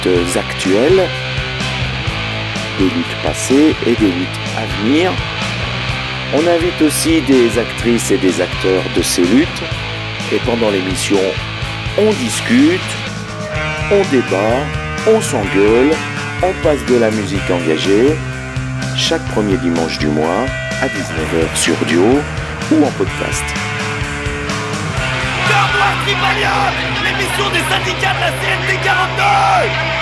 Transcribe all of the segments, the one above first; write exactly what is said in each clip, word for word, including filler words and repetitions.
luttes actuelles, des luttes passées et des luttes à venir. On invite aussi des actrices et des acteurs de ces luttes. Et pendant l'émission, on discute, on débat, on s'engueule, on passe de la musique engagée. Chaque premier dimanche du mois, à dix-neuf heures sur Duo ou en podcast. Cœur Noir Tripalium, l'émission des syndicats de la C N T quarante-deux.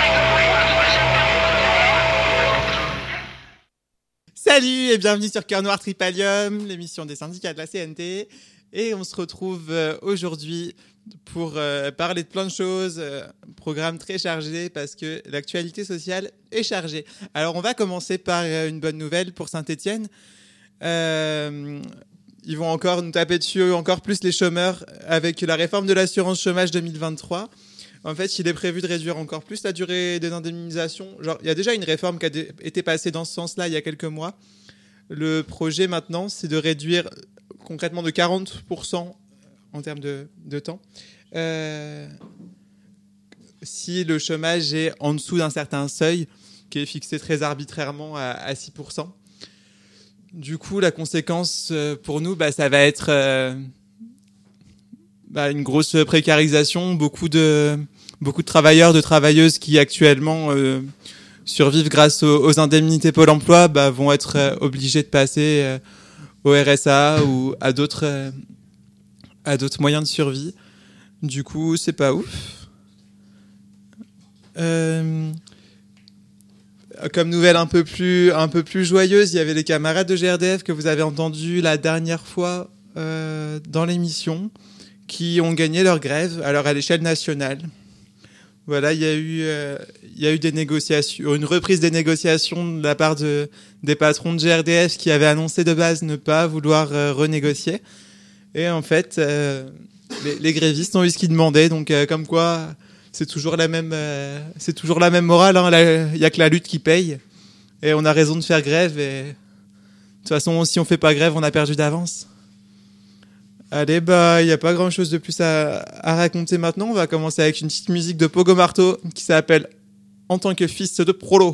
Salut et bienvenue sur Cœur Noir Tripalium, l'émission des syndicats de la C N T. Et on se retrouve euh, aujourd'hui pour euh, parler de plein de choses, euh, programme très chargé parce que l'actualité sociale est chargée. Alors on va commencer par euh, une bonne nouvelle pour Saint-Étienne. Euh, ils vont encore nous taper dessus, encore plus les chômeurs avec la réforme de l'assurance chômage deux mille vingt-trois. En fait, il est prévu de réduire encore plus la durée des indemnisations. Genre, il y a déjà une réforme qui a d- été passée dans ce sens-là il y a quelques mois. Le projet maintenant, c'est de réduire concrètement de quarante pour cent en termes de, de temps euh, si le chômage est en dessous d'un certain seuil qui est fixé très arbitrairement à, à six pour cent. Du coup, la conséquence pour nous, bah, ça va être euh, bah, une grosse précarisation, beaucoup de, beaucoup de travailleurs, de travailleuses qui actuellement euh, survivent grâce aux, aux indemnités Pôle emploi bah, vont être euh, obligés de passer euh, au R S A ou à d'autres, euh, à d'autres moyens de survie. Du coup, c'est pas ouf. Euh, comme nouvelle un peu plus, un peu plus joyeuse, il y avait les camarades de G R D F que vous avez entendus la dernière fois euh, dans l'émission, qui ont gagné leur grève, alors à l'échelle nationale. Voilà, il y a eu, euh, il y a eu des négociations, une reprise des négociations de la part de, des patrons de G R D F qui avaient annoncé de base ne pas vouloir euh, renégocier. Et en fait, euh, les, les grévistes ont eu ce qu'ils demandaient, donc euh, comme quoi, c'est toujours la même, euh, c'est toujours la même morale. Hein, il y a que la lutte qui paye, et on a raison de faire grève. Et de toute façon, si on fait pas grève, on a perdu d'avance. Allez, bah, il n'y a pas grand chose de plus à, à raconter maintenant. On va commencer avec une petite musique de Pogo Marteau qui s'appelle En tant que fils de prolo.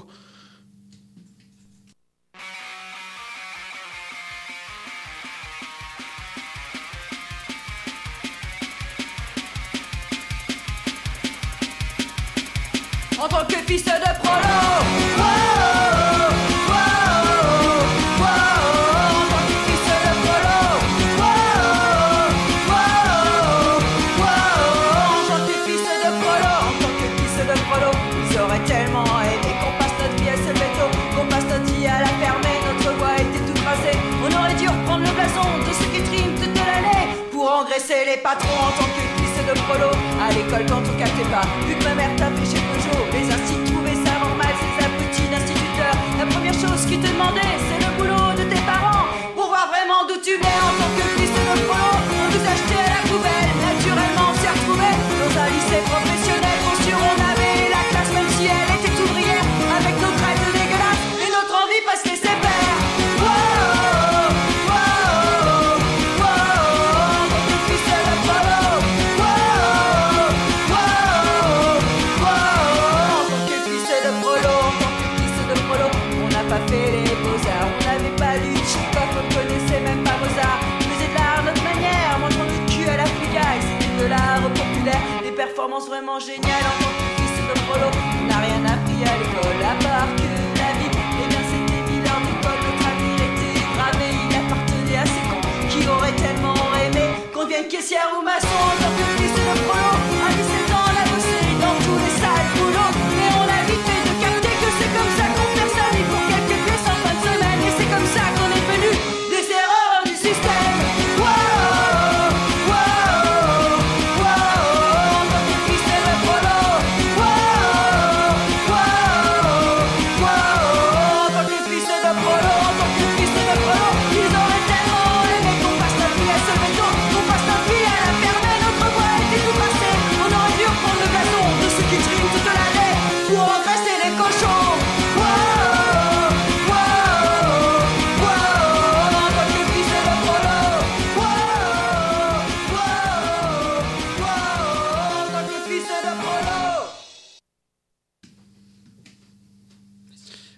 En tant que fils de prolo, wow, wow, wow, en tant que fils de prolo, wow, wow, wow, en tant que fils de prolo, en tant que fils de prolo, ils auraient tellement aimé qu'on passe notre vie à se lever tôt, qu'on passe notre vie à la fermer, notre voie était toute tracée. On aurait dû reprendre le blason de ceux qui triment toute l'année pour engraisser les patrons en tant que fils de prolo. À l'école quand on captait pas, vu que ma mère tapait chez Peugeot, les instituts trouvaient ça normal, ces abrutis d'instituteurs. La première chose qu'ils te demandaient, c'est le boulot de tes parents, pour voir vraiment d'où tu venais en tant que fils de prolo. On nous achetait à la poubelle, naturellement on s'y retrouvait dans un lycée professionnel. Pour sûr on avait la classe même si elle était ouvrière, avec nos traites dégueulasses et notre envie pas se laisser faire. Wow, wow, wow, en tant que fils de prolo. Wow, wow, wow, en tant que fils de prolo, en tant que fils de prolo, on n'a pas fait les beaux-arts, on n'avait pas lu Tchekhov, on connaissait même pas Mozart. On faisait de l'art à notre manière, mangeant du cul à la frigaille, c'était de l'art populaire, des performances vraiment géniales en tant que fils de prolo. On n'a rien appris à l'école à part que la vie, eh bien c'était mille heures d'école, notre avenir était gravé, il appartenait à ces cons qui auraient tellement aimé qu'on devienne caissière ou maçon en tant que fils de prolo. À dix-sept ans, on a bossé dans tous les sales boulots, mais on a vite fait de capter que c'est comme ça qu'on perd sa vie pour quelques pièces en fin de semaine, et c'est comme ça qu'on est devenu des erreurs du système. Wow, wow, wow, en tant que fils de prolo. Wow,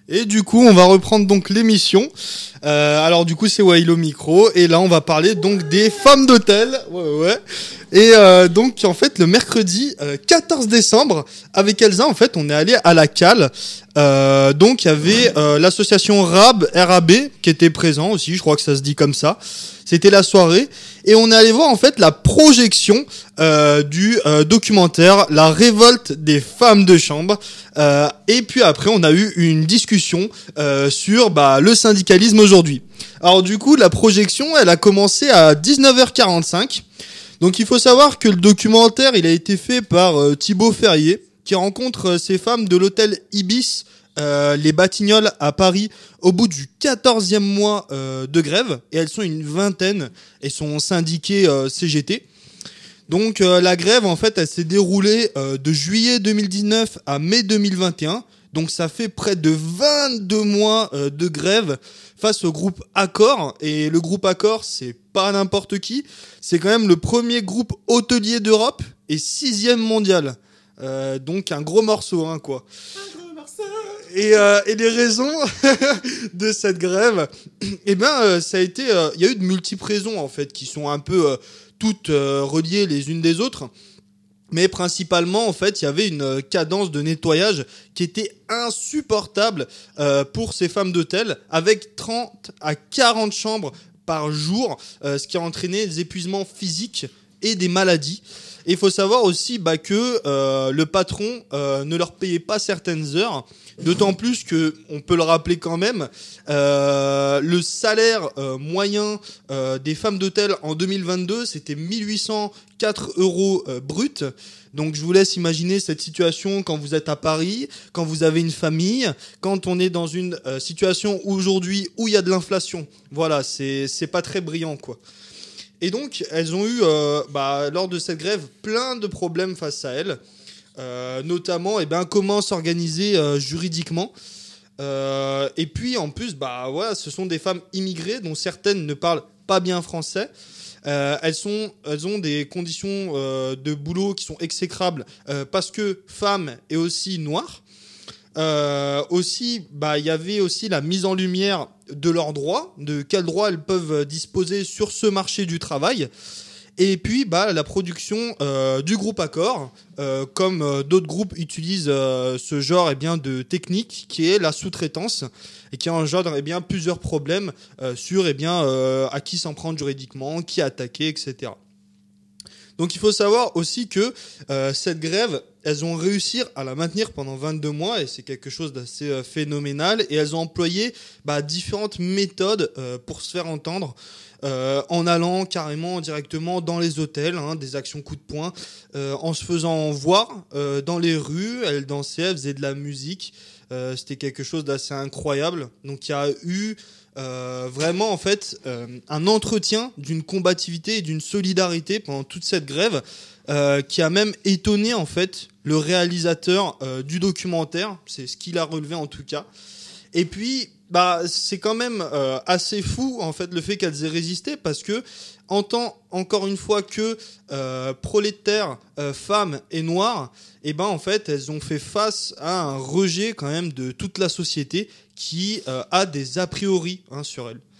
Et du coup, on va reprendre donc l'émission. Euh, alors du coup, c'est Wailo Micro. Et là, on va parler donc des femmes d'hôtel. Ouais, ouais, ouais. Et euh, donc, en fait, le mercredi euh, quatorze décembre, avec Elsa, en fait, on est allé à la Cale. Euh, donc, il y avait euh, l'association R A B, R A B, qui était présent aussi. Je crois que ça se dit comme ça. C'était la soirée. Et on est allé voir, en fait, la projection euh, du euh, documentaire « La révolte des femmes de chambre ». Euh, et puis après, on a eu une discussion euh, sur bah, le syndicalisme aujourd'hui. Alors du coup, la projection, elle a commencé à dix-neuf heures quarante-cinq. Donc il faut savoir que le documentaire, il a été fait par euh, Thibaut Ferrier, qui rencontre euh, ces femmes de l'hôtel Ibis, euh, les Batignolles à Paris, au bout du quatorzième mois euh, de grève. Et elles sont une vingtaine et sont syndiquées euh, C G T. Donc euh, la grève, en fait, elle s'est déroulée euh, de juillet deux mille dix-neuf à mai deux mille vingt et un. Donc ça fait près de vingt-deux mois euh, de grève face au groupe Accor. Et le groupe Accor, c'est pas n'importe qui. C'est quand même le premier groupe hôtelier d'Europe et sixième mondial. Euh, donc un gros morceau, hein, quoi. Un gros morceau. Et, euh, et les raisons de cette grève, eh ben, euh, ça a été, il euh, y a eu de multiples raisons en fait qui sont un peu euh, toutes euh, reliées les unes des autres. Mais principalement, en fait, il y avait une cadence de nettoyage qui était insupportable euh, pour ces femmes d'hôtel, avec trente à quarante chambres par jour, euh, ce qui a entraîné des épuisements physiques et des maladies. Et il faut savoir aussi bah, que euh, le patron euh, ne leur payait pas certaines heures, d'autant plus que, on peut le rappeler quand même, euh, le salaire euh, moyen euh, des femmes d'hôtel en deux mille vingt-deux, c'était mille huit cent quatre euros euh, brut. Donc je vous laisse imaginer cette situation quand vous êtes à Paris, quand vous avez une famille, quand on est dans une euh, situation aujourd'hui où il y a de l'inflation. Voilà, c'est c'est pas très brillant, quoi. Et donc, elles ont eu, euh, bah, lors de cette grève, plein de problèmes face à elles, euh, notamment eh ben, comment s'organiser euh, juridiquement. Euh, et puis, en plus, bah, voilà, ce sont des femmes immigrées dont certaines ne parlent pas bien français. Euh, elles, sont, elles ont des conditions euh, de boulot qui sont exécrables euh, parce que femmes et aussi noires. Euh, aussi, bah, il y avait aussi la mise en lumière de leurs droits, de quels droits elles peuvent disposer sur ce marché du travail. Et puis, bah, la production euh, du groupe Accor, euh, comme euh, d'autres groupes utilisent euh, ce genre eh bien, de technique qui est la sous-traitance et qui engendre eh bien, plusieurs problèmes euh, sur eh bien, euh, à qui s'en prendre juridiquement, qui attaquer, et cetera. Donc il faut savoir aussi que euh, cette grève, elles ont réussi à la maintenir pendant vingt-deux mois et c'est quelque chose d'assez euh, phénoménal. Et elles ont employé bah, différentes méthodes euh, pour se faire entendre euh, en allant carrément directement dans les hôtels, hein, des actions coup de poing, euh, en se faisant voir euh, dans les rues. Elles dansaient, elles faisaient de la musique. Euh, c'était quelque chose d'assez incroyable. Donc il y a eu euh, vraiment en fait euh, un entretien d'une combativité et d'une solidarité pendant toute cette grève euh, qui a même étonné en fait le réalisateur euh, du documentaire. C'est ce qu'il a relevé en tout cas. Et puis bah c'est quand même euh, assez fou en fait le fait qu'elles aient résisté parce que en tant encore une fois que euh, prolétaires, euh, femmes et noires, et ben en fait elles ont fait face à un rejet quand même de toute la société qui euh, a des a priori hein, sur elles.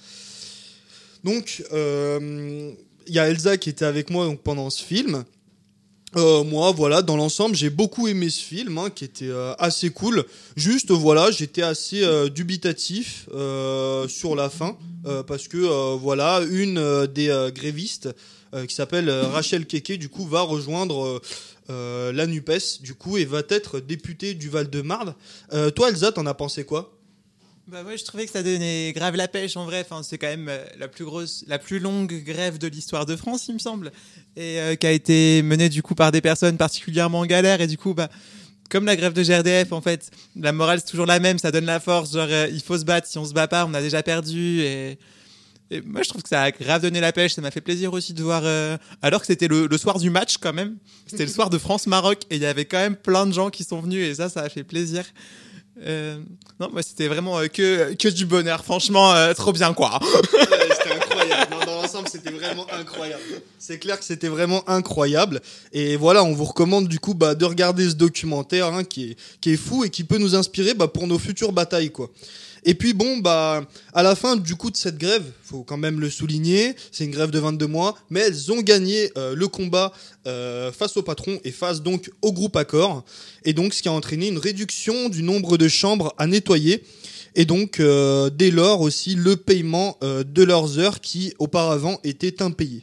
Donc il euh, y a Elsa qui était avec moi donc pendant ce film. Euh, moi, voilà, dans l'ensemble, j'ai beaucoup aimé ce film, hein, qui était euh, assez cool. Juste, voilà, j'étais assez euh, dubitatif euh, sur la fin, euh, parce que, euh, voilà, une euh, des euh, grévistes, euh, qui s'appelle euh, Rachel Keke, du coup, va rejoindre euh, euh, la NUPES, du coup, et va être députée du Val-de-Marne. Euh, toi, Elsa, t'en as pensé quoi ? Bah moi je trouvais que ça donnait grave la pêche en vrai, enfin, c'est quand même euh, la plus grosse, la plus longue grève de l'histoire de France il me semble, et euh, qui a été menée du coup par des personnes particulièrement en galère, et du coup bah comme la grève de G R D F en fait, la morale c'est toujours la même, ça donne la force, genre euh, il faut se battre, si on se bat pas on a déjà perdu, et, et moi je trouve que ça a grave donné la pêche, ça m'a fait plaisir aussi de voir, euh, alors que c'était le, le soir du match quand même, c'était le soir de France-Maroc, et il y avait quand même plein de gens qui sont venus, et ça ça a fait plaisir. Euh, non, moi c'était vraiment euh, que, que du bonheur, franchement, euh, trop bien quoi. Ouais, c'était incroyable. Non, dans ensemble, c'était vraiment incroyable. C'est clair que c'était vraiment incroyable. Et voilà, on vous recommande du coup bah, de regarder ce documentaire hein, qui, est, qui est fou et qui peut nous inspirer bah, pour nos futures batailles, quoi. Et puis bon, bah, à la fin du coup de cette grève, faut quand même le souligner, c'est une grève de vingt-deux mois, mais elles ont gagné euh, le combat euh, face au patron et face donc au groupe Accor. Et donc, ce qui a entraîné une réduction du nombre de chambres à nettoyer. Et donc, euh, dès lors aussi, le paiement euh, de leurs heures qui, auparavant, étaient impayées.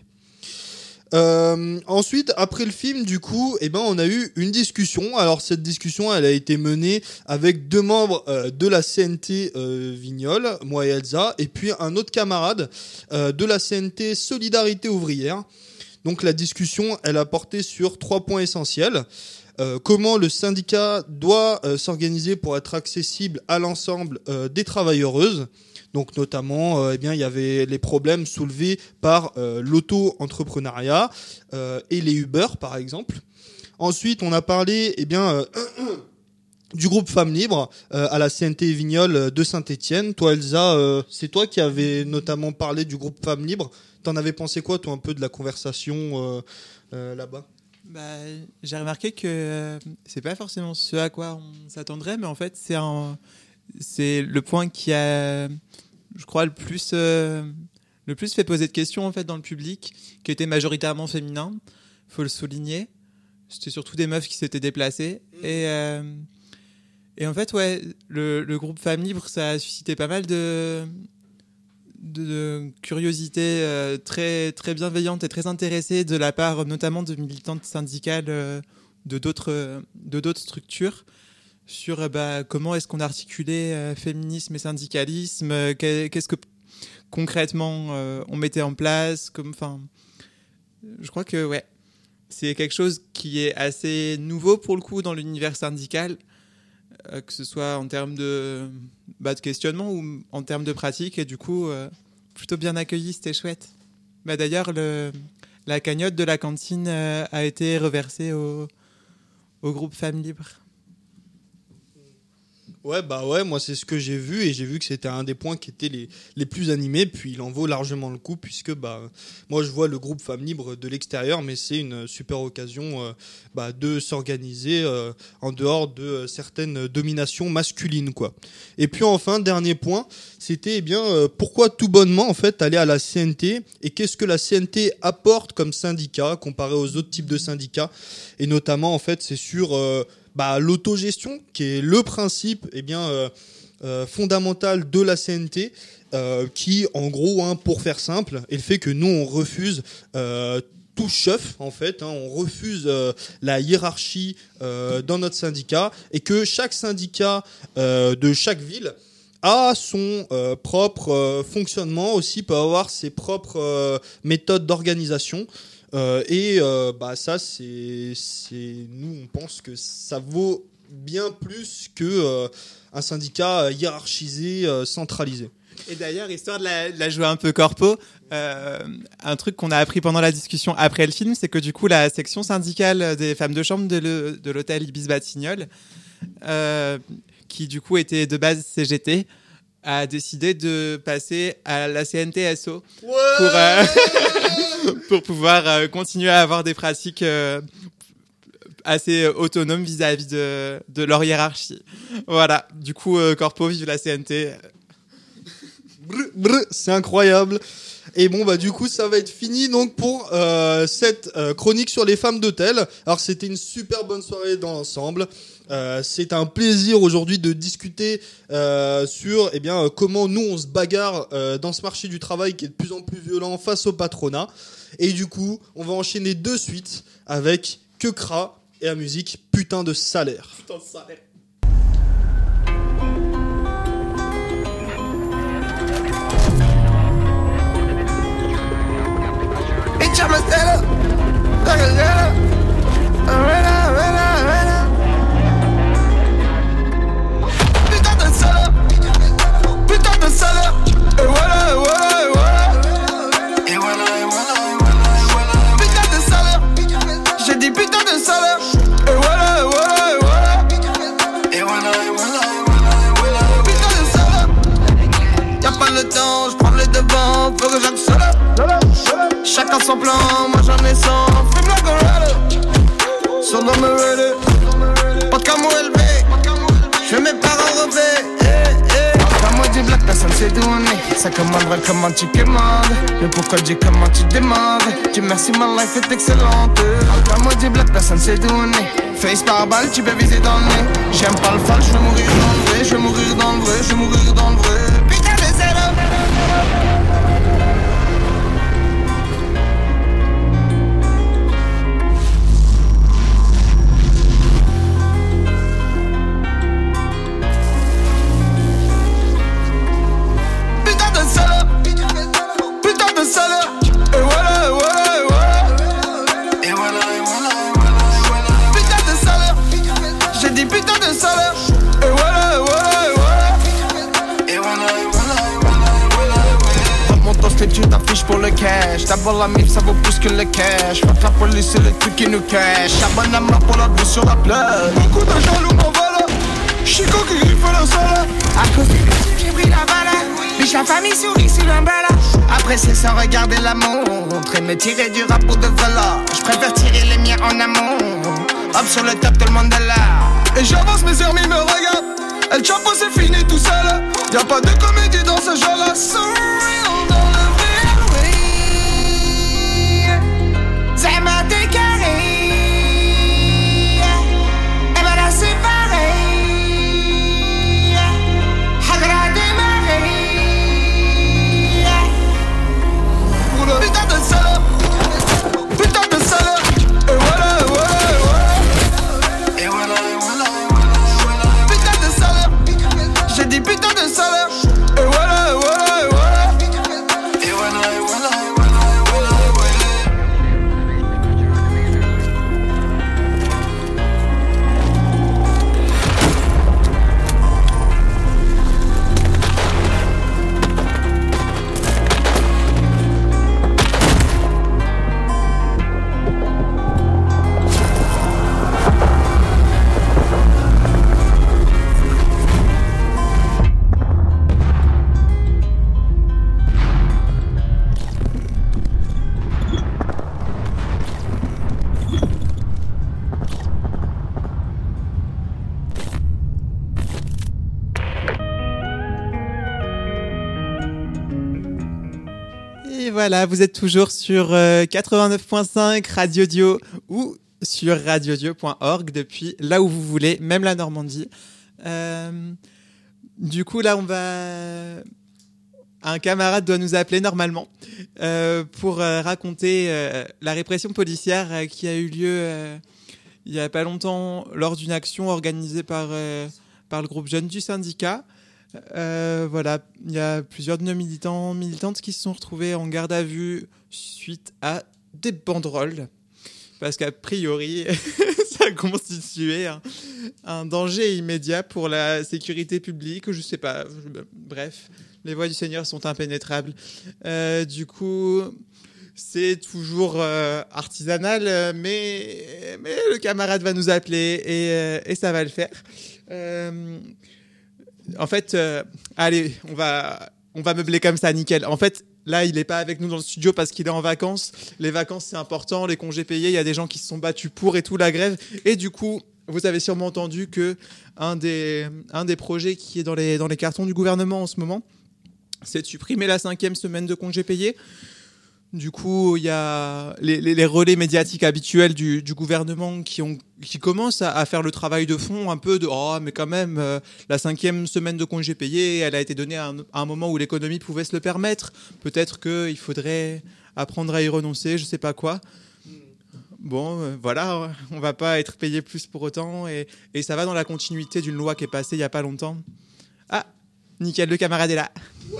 Euh, ensuite, après le film, du coup, eh ben, on a eu une discussion. Alors, cette discussion, elle a été menée avec deux membres euh, de la C N T euh, Vignoles, moi et Elsa, et puis un autre camarade euh, de la C N T Solidarité Ouvrière. Donc, la discussion, elle a porté sur trois points essentiels. Euh, comment le syndicat doit euh, s'organiser pour être accessible à l'ensemble euh, des travailleuses. Donc notamment, euh, eh bien, il y avait les problèmes soulevés par euh, l'auto-entrepreneuriat euh, et les Uber, par exemple. Ensuite, on a parlé eh bien, euh, du groupe Femmes Libres euh, à la C N T Vignoles de Saint-Étienne. Toi, Elsa, euh, c'est toi qui avais notamment parlé du groupe Femmes Libres. T'en avais pensé quoi, toi, un peu de la conversation euh, euh, là-bas ? Bah, j'ai remarqué que euh, c'est pas forcément ce à quoi on s'attendrait, mais en fait, c'est, un, c'est le point qui a, je crois, le plus, euh, le plus fait poser de questions en fait, dans le public, qui était majoritairement féminin, faut le souligner. C'était surtout des meufs qui s'étaient déplacées. Mmh. Et, euh, et en fait, ouais, le, le groupe Femmes Libres, ça a suscité pas mal de... de, de curiosité euh, très, très bienveillante et très intéressée de la part notamment de militantes syndicales euh, de, d'autres, de d'autres structures sur euh, bah, comment est-ce qu'on articulait euh, féminisme et syndicalisme, euh, qu'est-ce que concrètement euh, on mettait en place. Comme, je crois que ouais, c'est quelque chose qui est assez nouveau pour le coup dans l'univers syndical, euh, que ce soit en termes de, bah, de questionnement ou en termes de pratique, et du coup euh, plutôt bien accueilli, c'était chouette. Bah, d'ailleurs le, la cagnotte de la cantine euh, a été reversée au, au groupe Femmes Libres. Ouais, bah ouais, moi c'est ce que j'ai vu et j'ai vu que c'était un des points qui étaient les, les plus animés, puis il en vaut largement le coup puisque bah, moi je vois le groupe Femmes Libres de l'extérieur, mais c'est une super occasion euh, bah, de s'organiser euh, en dehors de euh, certaines dominations masculines, quoi. Et puis enfin, dernier point, c'était eh bien euh, pourquoi tout bonnement en fait aller à la C N T et qu'est-ce que la C N T apporte comme syndicat comparé aux autres types de syndicats, et notamment en fait c'est sur euh, Bah, l'autogestion, qui est le principe eh bien, euh, euh, fondamental de la C N T, euh, qui, en gros, hein, pour faire simple, est le fait que nous, on refuse euh, tout chef, en fait, hein, on refuse euh, la hiérarchie euh, dans notre syndicat, et que chaque syndicat euh, de chaque ville a son euh, propre euh, fonctionnement, aussi peut avoir ses propres euh, méthodes d'organisation. Euh, et euh, bah ça c'est, c'est nous on pense que ça vaut bien plus que euh, un syndicat hiérarchisé, euh, centralisé. Et d'ailleurs, histoire de la, de la jouer un peu corpo, euh, un truc qu'on a appris pendant la discussion après le film, c'est que du coup la section syndicale des femmes de chambre de, le, de l'hôtel Ibis Batignolles, euh, qui du coup était de base C G T, a décidé de passer à la C N T S O ouais pour, euh, pour pouvoir euh, continuer à avoir des pratiques euh, assez autonomes vis-à-vis de, de leur hiérarchie. Voilà, du coup, euh, corpo, vive la C N T. Brr, brr, c'est incroyable. Et bon, bah du coup, ça va être fini donc pour euh, cette euh, chronique sur les femmes d'hôtel. Alors, c'était une super bonne soirée dans l'ensemble. Euh, c'est un plaisir aujourd'hui de discuter euh, sur eh bien, euh, comment nous on se bagarre euh, dans ce marché du travail qui est de plus en plus violent face au patronat. Et du coup, on va enchaîner de suite avec Kekra et la musique Putain de salaire. Putain de salaire. Bitch, I'm a seller. Like a seller. I'm ready, I'm ready, I'm ready. Putain de salaire. Putain de salaire. Et voilà, et voilà, et voilà. Et voilà, et voilà, et voilà, et voilà. Putain de salaire. J'ai dit putain de salaire. Et voilà, et voilà, et voilà. Et voilà, et voilà, et voilà, et voilà. Putain de salaire. Y'a pas le temps, j'prends le devant, faut que j'accélère. Chacun son plan, moi j'en ai cent. Fume la gorilla. Sur dans me ready. Pas de camo élevé. Je mes parents revêt. Pas moi du black, personne sait d'où on est. Ça commanderait comment tu commandes. Le pourquoi du comment tu demandes. Dieu merci, ma life est excellente. Pas moi du black, personne sait d'où on est. Face par balle, tu peux viser dans le nez. J'aime pas le fall, je veux mourir dans le vrai. Je veux mourir dans le vrai, je veux mourir dans le vrai. Putain de zéro. Salaire. Et voilà, et voilà, et voilà. Et voilà, et voilà, et voilà, et voilà. Putain de salaire. J'ai dit putain de salaire. Et voilà, et voilà, et voilà. Et voilà, et voilà, et voilà, et voilà, et voilà. Mon toast et tu t'affiches pour le cash. D'abord la mif, ça vaut plus que le cash. Fuck la police, c'est le truc qui nous cache. Charbonne à main pour la vue sur la plage. Beaucoup de jaloux m'en voilà. Chico qui griffe le sol. À cause des bisous, j'ai pris la balade. Biche la famille sourit sur un balade. Après c'est sans regarder la montre et me tirer du rap pour de vélo. Je préfère tirer les miens en amont. Hop sur le top, tout le monde est là. Et j'avance, mes amis me regardent. El Chapo c'est fini tout seul. Y'a pas de comédie dans ce genre-là. So real dans le vrai, oui. Ça m'a décarré. Et ben là c'est pareil. Hagra démarré. Putain de salaire. Putain de salaire. Et voilà, et voilà, et voilà. Et voilà, et voilà, et voilà, et voilà. Putain de salaire. J'ai dit putain de salaire. Et voilà, et voilà, et voilà. Et voilà, et voilà, et voilà, et voilà, et voilà. Et voilà, vous êtes toujours sur euh, quatre-vingt-neuf point cinq Radio Dio ou sur radiodio point org depuis là où vous voulez, même la Normandie. Euh, du coup, là, on va... Un camarade doit nous appeler normalement euh, pour euh, raconter euh, la répression policière euh, qui a eu lieu euh, il n'y a pas longtemps lors d'une action organisée par, euh, par le groupe Jeunes du syndicat. Euh, voilà, il y a plusieurs de nos militants, militantes qui se sont retrouvés en garde à vue suite à des banderoles. Parce qu'a priori, ça constituait un, un danger immédiat pour la sécurité publique, je sais pas, je, bref, les voies du Seigneur sont impénétrables. Euh, du coup, c'est toujours euh, artisanal, mais, mais le camarade va nous appeler et, euh, et ça va le faire. Euh, en fait, euh, allez, on va, on va meubler comme ça, nickel. En fait, là, il n'est pas avec nous dans le studio parce qu'il est en vacances. Les vacances, c'est important. Les congés payés, il y a des gens qui se sont battus pour et tout, la grève. Et du coup, vous avez sûrement entendu qu'un des, un des projets qui est dans les, dans les cartons du gouvernement en ce moment, c'est de supprimer la cinquième semaine de congés payés. Du coup, il y a les, les, les relais médiatiques habituels du, du gouvernement qui, ont, qui commencent à, à faire le travail de fond, un peu de « Oh, mais quand même, euh, la cinquième semaine de congés payés, elle a été donnée à un, à un moment où l'économie pouvait se le permettre. Peut-être qu'il faudrait apprendre à y renoncer, je sais pas quoi. » Bon, euh, voilà, on va pas être payé plus pour autant. Et, et ça va dans la continuité d'une loi qui est passée il y a pas longtemps. Ah, nickel, le camarade est là. Ouais.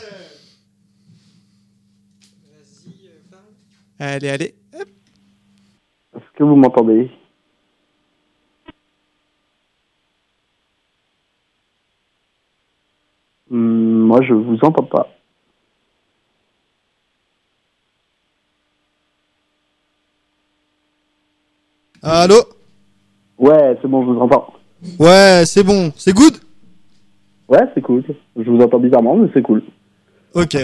Allez, allez. Hop. Est-ce que vous m'entendez? hum, Moi, je vous entends pas. Allô? Ouais, c'est bon, je vous entends. Ouais, c'est bon. C'est good? Ouais, c'est cool. Je vous entends bizarrement, mais c'est cool. Ok.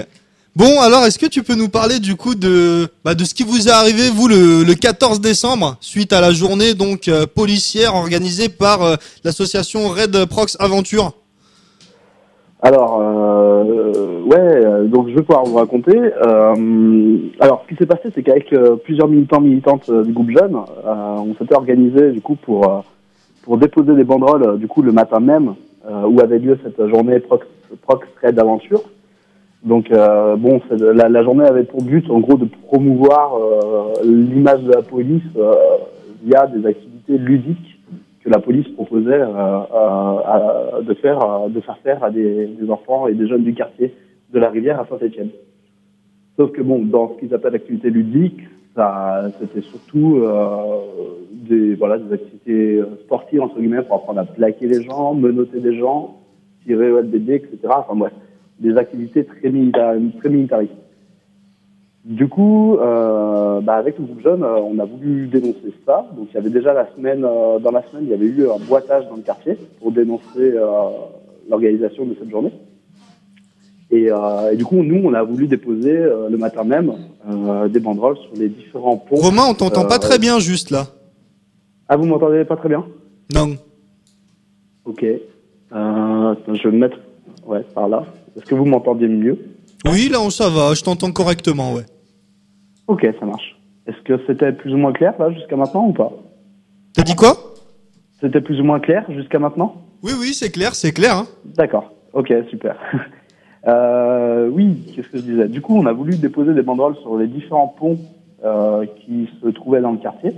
Bon, alors, est-ce que tu peux nous parler du coup de bah, de ce qui vous est arrivé vous le, le quatorze décembre suite à la journée donc euh, policière organisée par euh, l'association Red Prox Aventure? Alors, euh, ouais, euh, donc je vais pouvoir vous raconter. Euh, alors, ce qui s'est passé, c'est qu'avec euh, plusieurs militants militantes euh, du groupe Jeunes, euh, on s'était organisé du coup pour euh, pour déposer des banderoles euh, du coup le matin même euh, où avait lieu cette journée Prox, Prox Red Aventure. Donc euh, bon, c'est de- la, la journée avait pour but en gros de promouvoir euh, l'image de la police euh, via des activités ludiques que la police proposait euh, euh, à- de faire euh, de faire faire à des, des enfants et des jeunes du quartier de la Rivière à Saint-Étienne. Sauf que bon, dans ce qu'ils appellent activités ludiques, ça c'était surtout euh, des voilà des activités sportives entre guillemets pour apprendre à plaquer les gens, menotter des gens, tirer au L B D, et cetera. Enfin bref, des activités très militaires, très militaristes. Du coup, euh, bah avec le groupe jeune, euh, on a voulu dénoncer ça. Donc il y avait déjà la semaine, euh, dans la semaine, il y avait eu un boitage dans le quartier pour dénoncer euh, l'organisation de cette journée. Et, euh, et du coup, nous, on a voulu déposer euh, le matin même euh, des banderoles sur les différents ponts. Romain, on t'entend Euh, pas très bien juste là. Ah, vous m'entendez pas très bien? Non. Ok. Euh, attends, je vais me mettre, ouais, par là. Est-ce que vous m'entendez mieux? Oui, là, on ça va, je t'entends correctement, ouais. Ok, ça marche. Est-ce que c'était plus ou moins clair là jusqu'à maintenant ou pas? T'as dit quoi? C'était plus ou moins clair jusqu'à maintenant? Oui, oui, c'est clair, c'est clair. Hein. D'accord. Ok, super. euh, oui, qu'est-ce que je disais? Du coup, on a voulu déposer des banderoles sur les différents ponts euh, qui se trouvaient dans le quartier.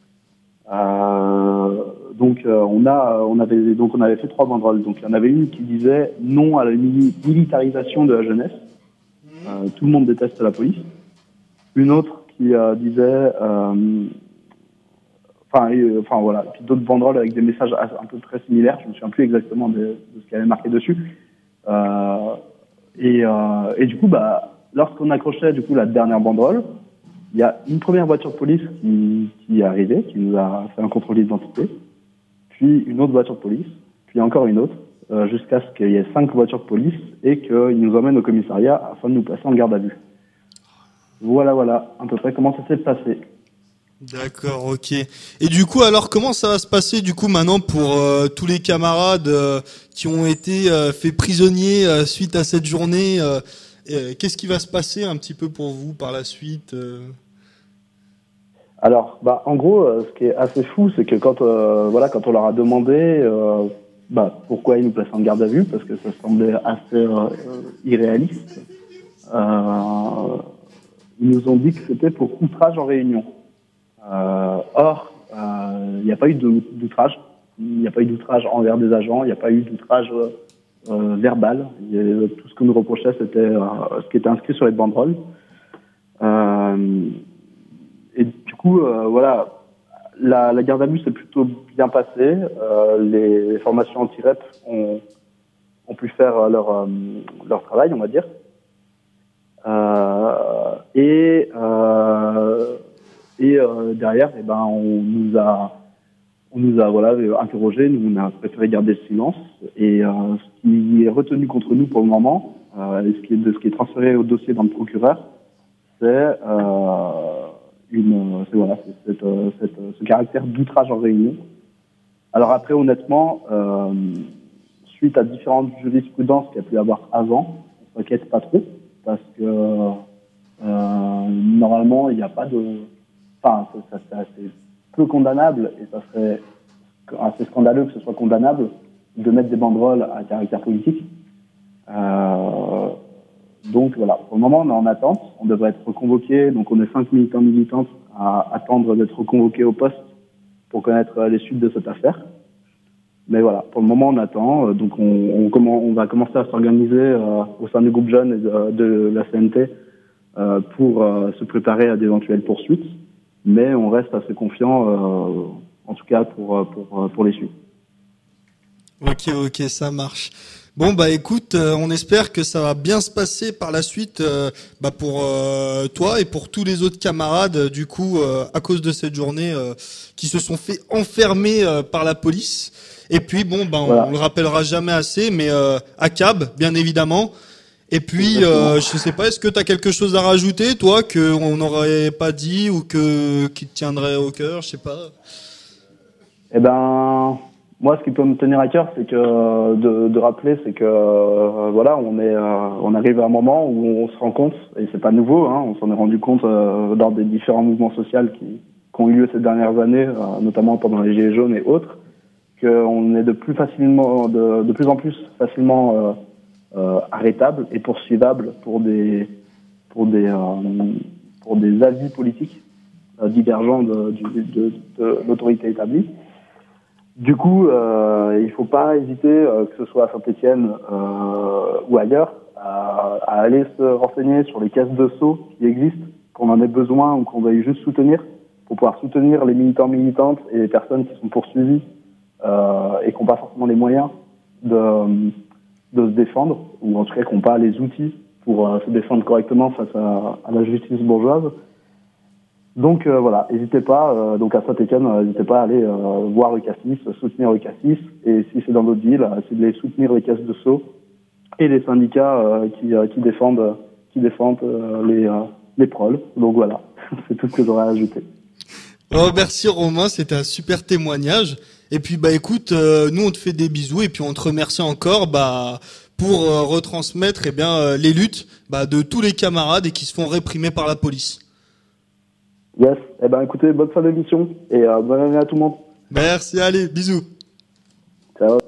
Euh, donc, euh, on a, on avait, donc on avait fait trois banderoles. Donc, il y en avait une qui disait non à la mili- militarisation de la jeunesse. Euh, tout le monde déteste la police. Une autre qui euh, disait, euh, enfin, euh, enfin voilà, puis d'autres banderoles avec des messages as- un peu très similaires. Je me souviens plus exactement de, de ce qu'il y avait marqué dessus. Euh, et, euh, et du coup, bah, lorsqu'on accrochait du coup la dernière banderole, il y a une première voiture de police qui, qui est arrivée, qui nous a fait un contrôle d'identité, puis une autre voiture de police, puis encore une autre, euh, jusqu'à ce qu'il y ait cinq voitures de police et qu'ils nous emmènent au commissariat afin de nous placer en garde à vue. Voilà, voilà, à peu près comment ça s'est passé. D'accord, ok. Et du coup, alors, comment ça va se passer du coup maintenant pour euh, tous les camarades euh, qui ont été euh, faits prisonniers euh, suite à cette journée euh, euh, Qu'est-ce qui va se passer un petit peu pour vous par la suite euh Alors, bah, en gros, euh, ce qui est assez fou, c'est que quand, euh, voilà, quand on leur a demandé euh, bah, pourquoi ils nous plaçaient en garde à vue, parce que ça semblait assez euh, irréaliste, euh, ils nous ont dit que c'était pour outrage en réunion. Euh, or, il n'y a pas eu de- d'outrage. Il n'y a pas eu d'outrage envers des agents. Il n'y a pas eu d'outrage euh, euh, verbal. Il y a- tout ce que nous reprochait, c'était euh, ce qui était inscrit sur les banderoles. Euh, et du coup, euh, voilà, la, la garde à vue s'est plutôt bien passée. Euh, les, les formations anti-R E P ont, ont pu faire leur, euh, leur travail, on va dire. Euh, et euh, et euh, derrière, eh ben, on nous a, on nous a voilà interrogé. Nous, on a préféré garder le silence. Et euh, ce qui est retenu contre nous pour le moment, euh, et ce qui est de ce qui est transféré au dossier dans le procureur, c'est euh, une, c'est voilà, c'est cette, euh, cette, ce caractère d'outrage en réunion. Alors après, honnêtement, euh, suite à différentes jurisprudences qu'il y a pu y avoir avant, on s'inquiète pas trop parce que euh, normalement, il n'y a pas de, enfin, ça, ça, c'est assez peu condamnable et ça serait assez scandaleux que ce soit condamnable de mettre des banderoles à caractère politique. Euh, donc voilà, pour le moment on est en attente, on devrait être reconvoqué, donc on est cinq militants militantes à attendre d'être reconvoqués au poste pour connaître les suites de cette affaire. Mais voilà, pour le moment on attend, donc on, on, comment, on va commencer à s'organiser euh, au sein du groupe jeune et de, de la C N T euh, pour euh, se préparer à d'éventuelles poursuites, mais on reste assez confiant, euh, en tout cas pour, pour, pour les suites. Ok, ok, ça marche. Bon bah écoute, euh, on espère que ça va bien se passer par la suite, euh, bah pour euh, toi et pour tous les autres camarades, euh, du coup, euh, à cause de cette journée, euh, qui se sont fait enfermer euh, par la police. Et puis bon, bah on, Voilà. on le rappellera jamais assez, mais euh, A C A B, bien évidemment. Et puis, euh, je sais pas, est-ce que tu as quelque chose à rajouter, toi, qu'on n'aurait pas dit ou que, qui te tiendrait au cœur, je sais pas. Eh ben, moi, ce qui peut me tenir à cœur, c'est que de, de rappeler, c'est que euh, voilà, on est, euh, on arrive à un moment où on se rend compte, et c'est pas nouveau, hein, on s'en est rendu compte euh, lors des différents mouvements sociaux qui, qui ont eu lieu ces dernières années, euh, notamment pendant les Gilets jaunes et autres, qu'on est de plus facilement, de, de plus en plus facilement euh, euh, arrêtable et poursuivable pour des, pour des, euh, pour des avis politiques euh, divergents de, de, de, de l'autorité établie. Du coup, euh, il faut pas hésiter, euh, que ce soit à Saint-Étienne euh, ou ailleurs, à, à aller se renseigner sur les caisses de sceaux qui existent, qu'on en ait besoin ou qu'on veuille juste soutenir, pour pouvoir soutenir les militants, militantes et les personnes qui sont poursuivies euh, et qui n'ont pas forcément les moyens de, de se défendre, ou en tout cas qui n'ont pas les outils pour euh, se défendre correctement face à, à la justice bourgeoise. Donc euh, voilà, n'hésitez pas, euh, donc à Saint-Étienne, euh, n'hésitez pas à aller euh, voir le Cassis, soutenir le Cassis, et si c'est dans d'autres villes, euh, c'est de les soutenir les caisses de sceaux et les syndicats euh, qui, euh, qui défendent, qui défendent euh, les, euh, les proles. Donc voilà, c'est tout ce que j'aurais à ajouter. Oh, merci Romain, c'était un super témoignage. Et puis bah écoute, euh, nous on te fait des bisous et puis on te remercie encore bah pour euh, retransmettre eh bien euh, les luttes bah, de tous les camarades et qui se font réprimer par la police. Yes, eh ben écoutez, bonne fin d'émission et euh, bonne année à tout le monde. Merci, allez, bisous. Ciao.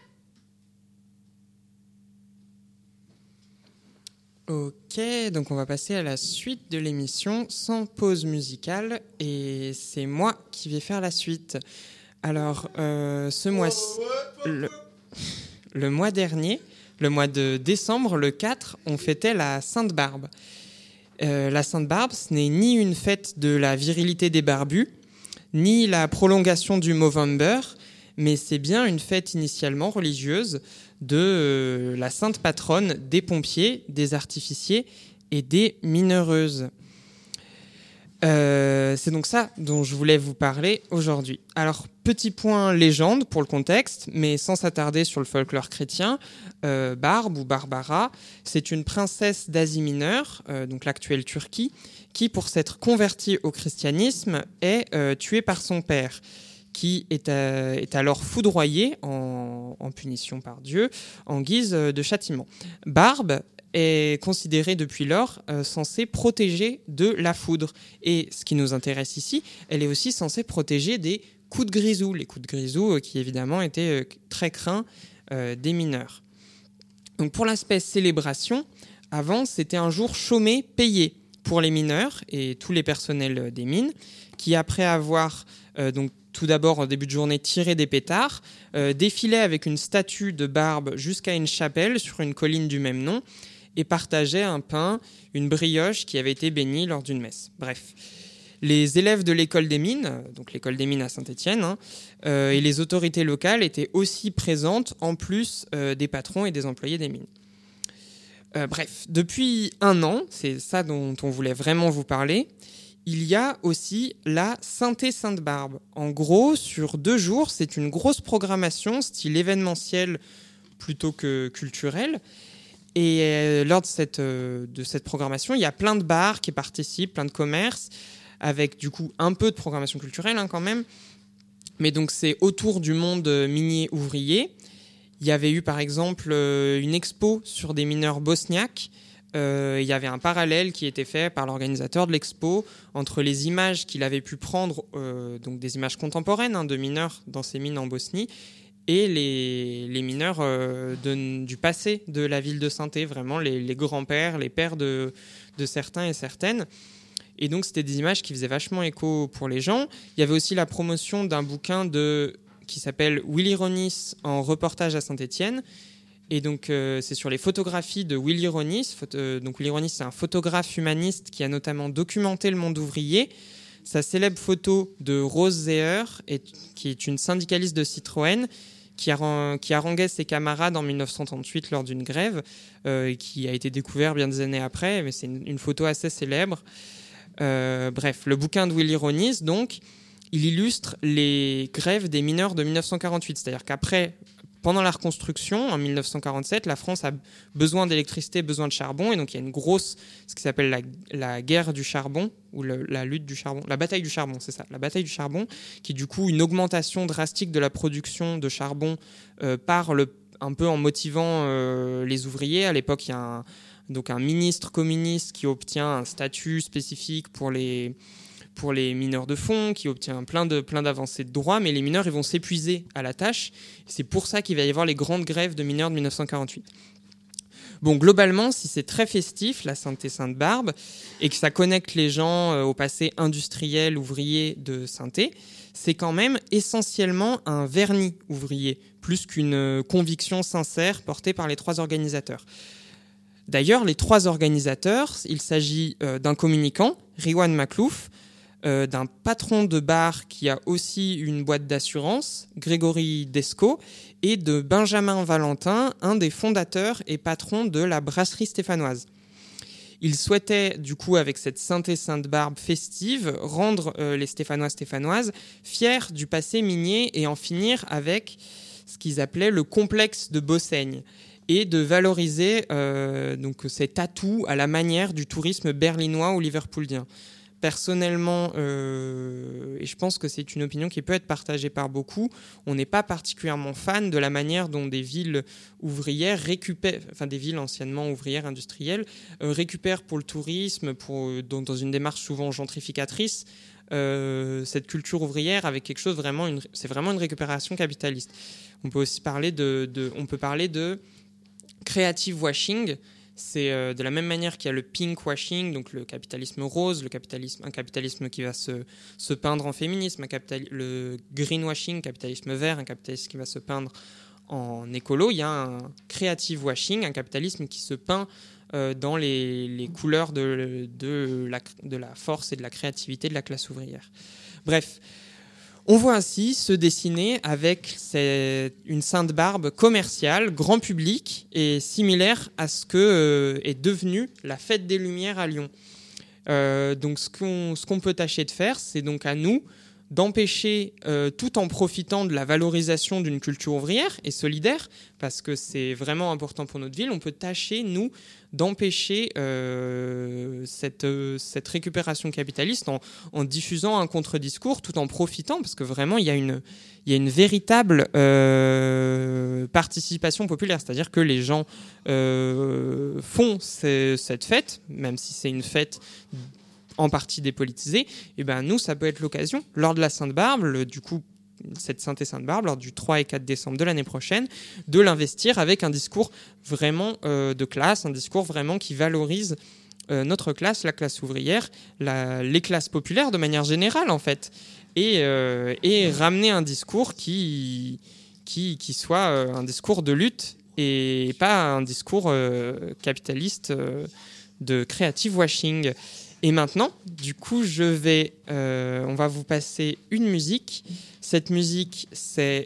Ok, donc on va passer à la suite de l'émission sans pause musicale et c'est moi qui vais faire la suite. Alors, euh, ce mois-ci, le, le mois dernier, le mois de décembre, le quatre, on fêtait la Sainte-Barbe. Euh, la Sainte-Barbe, ce n'est ni une fête de la virilité des barbus, ni la prolongation du Movember, mais c'est bien une fête initialement religieuse de euh, la sainte patronne des pompiers, des artificiers et des mineureuses. Euh, c'est donc ça dont je voulais vous parler aujourd'hui. Alors, petit point légende pour le contexte, mais sans s'attarder sur le folklore chrétien, euh, Barbe ou Barbara, c'est une princesse d'Asie mineure, euh, donc l'actuelle Turquie, qui, pour s'être convertie au christianisme, est euh, tuée par son père, qui est, euh, est alors foudroyé en, en punition par Dieu, en guise de châtiment. Barbe est considérée depuis lors euh, censée protéger de la foudre. Et ce qui nous intéresse ici, elle est aussi censée protéger des coups de grisou, les coups de grisou euh, qui évidemment étaient euh, très craints euh, des mineurs. Donc pour l'aspect célébration, avant c'était un jour chômé payé pour les mineurs et tous les personnels des mines, qui après avoir euh, donc tout d'abord, en début de journée, tiré des pétards, euh, défilaient avec une statue de Barbe jusqu'à une chapelle sur une colline du même nom et partageaient un pain, une brioche qui avait été bénie lors d'une messe. Bref, les élèves de l'école des mines, donc l'école des mines à Saint-Étienne, hein, euh, et les autorités locales étaient aussi présentes, en plus euh, des patrons et des employés des mines. Euh, bref, depuis un an, c'est ça dont on voulait vraiment vous parler, il y a aussi la Sainté-Sainte-Barbe. En gros, sur deux jours, c'est une grosse programmation, style événementiel plutôt que culturel. Et euh, lors de cette, euh, de cette programmation, il y a plein de bars qui participent, plein de commerces, avec du coup un peu de programmation culturelle hein, quand même. Mais donc c'est autour du monde minier ouvrier. Il y avait eu par exemple euh, une expo sur des mineurs bosniaques. Euh, il y avait un parallèle qui était fait par l'organisateur de l'expo entre les images qu'il avait pu prendre, euh, donc des images contemporaines hein, de mineurs dans ces mines en Bosnie, et les, les mineurs euh, de, du passé de la ville de Sainté, vraiment les, les grands-pères, les pères de, de certains et certaines. Et donc c'était des images qui faisaient vachement écho pour les gens. Il y avait aussi la promotion d'un bouquin de, qui s'appelle Willy Ronis en reportage à Saint-Étienne. Et donc, euh, c'est sur les photographies de Willy Ronis. Photo, donc, Willy Ronis, c'est un photographe humaniste qui a notamment documenté le monde ouvrier. Sa célèbre photo de Rose Zeher, est, qui est une syndicaliste de Citroën, qui, a, qui haranguait ses camarades en dix-neuf cent trente-huit lors d'une grève, euh, qui a été découvert bien des années après, mais c'est une, une photo assez célèbre. Euh, bref, le bouquin de Willy Ronis, donc, il illustre les grèves des mineurs de dix-neuf cent quarante-huit. C'est-à-dire qu'après... pendant la reconstruction, en mille neuf cent quarante-sept, la France a besoin d'électricité, besoin de charbon, et donc il y a une grosse, ce qui s'appelle la, la guerre du charbon, ou le, la lutte du charbon, la bataille du charbon, c'est ça, la bataille du charbon, qui est du coup une augmentation drastique de la production de charbon euh, par le, un peu en motivant euh, les ouvriers. À l'époque, il y a un, donc un ministre communiste qui obtient un statut spécifique pour les... pour les mineurs de fond, qui obtient plein, de, plein d'avancées de droits, mais les mineurs ils vont s'épuiser à la tâche. C'est pour ça qu'il va y avoir les grandes grèves de mineurs de mille neuf cent quarante-huit. Bon, globalement, si c'est très festif, la Sainté-Sainte-Barbe, et que ça connecte les gens euh, au passé industriel, ouvrier de Sainté, c'est quand même essentiellement un vernis ouvrier, plus qu'une euh, conviction sincère portée par les trois organisateurs. D'ailleurs, les trois organisateurs, il s'agit euh, d'un communicant, Riwan Maklouf, Euh, d'un patron de bar qui a aussi une boîte d'assurance, Grégory Descaux, et de Benjamin Valentin, un des fondateurs et patrons de la brasserie stéphanoise. Il souhaitait, du coup, avec cette Sainté-Sainte-Barbe festive, rendre euh, les Stéphanois stéphanoises fiers du passé minier et en finir avec ce qu'ils appelaient le complexe de Bossaigne, et de valoriser euh, donc, cet atout à la manière du tourisme berlinois ou liverpoolien. Personnellement, euh, et je pense que c'est une opinion qui peut être partagée par beaucoup, on n'est pas particulièrement fan de la manière dont des villes ouvrières récupèrent, enfin des villes anciennement ouvrières industrielles, euh, récupèrent pour le tourisme, pour, dans, dans une démarche souvent gentrificatrice, euh, cette culture ouvrière avec quelque chose vraiment, une, c'est vraiment une récupération capitaliste. On peut aussi parler de, de on peut parler de creative washing. C'est euh, de la même manière qu'il y a le pink washing, donc le capitalisme rose, le capitalisme, un capitalisme qui va se, se peindre en féminisme, un capitali- le green washing, capitalisme vert, un capitalisme qui va se peindre en écolo. Il y a un creative washing, un capitalisme qui se peint euh, dans les, les couleurs de, de, la, de la force et de la créativité de la classe ouvrière. Bref. On voit ainsi se dessiner avec cette, une Sainte-Barbe commerciale, grand public, et similaire à ce que euh, est devenue la Fête des Lumières à Lyon. Euh, donc ce qu'on, ce qu'on peut tâcher de faire, c'est donc à nous d'empêcher, euh, tout en profitant de la valorisation d'une culture ouvrière et solidaire, parce que c'est vraiment important pour notre ville, on peut tâcher, nous, d'empêcher euh, cette, euh, cette récupération capitaliste en, en diffusant un contre-discours, tout en profitant, parce que vraiment, il y a une, il y a une véritable euh, participation populaire, c'est-à-dire que les gens euh, font ces, cette fête, même si c'est une fête en partie dépolitisée, et ben nous, ça peut être l'occasion, lors de la Sainte-Barbe, le, du coup, cette Sainté-Sainte-Barbe, lors du trois et quatre décembre de l'année prochaine, de l'investir avec un discours vraiment euh, de classe, un discours vraiment qui valorise euh, notre classe, la classe ouvrière, la, les classes populaires de manière générale, en fait, et, euh, et ramener un discours qui, qui, qui soit euh, un discours de lutte et pas un discours euh, capitaliste euh, de creative washing. Et maintenant, du coup, je vais, euh, on va vous passer une musique. Cette musique, c'est...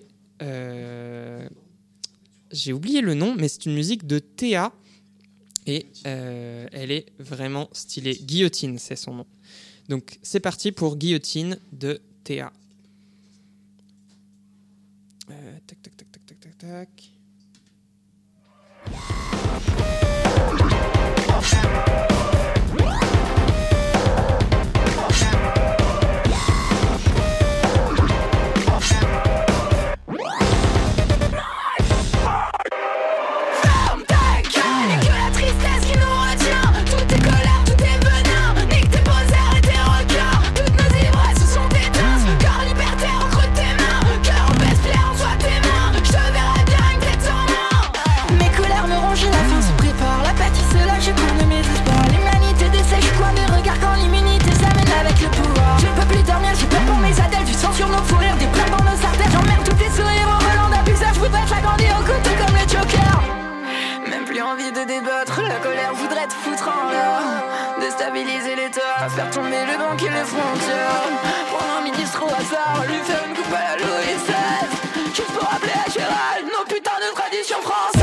Euh, j'ai oublié le nom, mais c'est une musique de Théa. Et euh, elle est vraiment stylée. Guillotine, c'est son nom. Donc, c'est parti pour Guillotine de Théa. Euh, tac, tac, tac, tac, tac, tac, tac. Faire tomber le banc et les frontières. Prendre un ministre au hasard, lui faire une coupe à la Louis seize. Juste pour rappeler à Gérald nos putains de traditions françaises.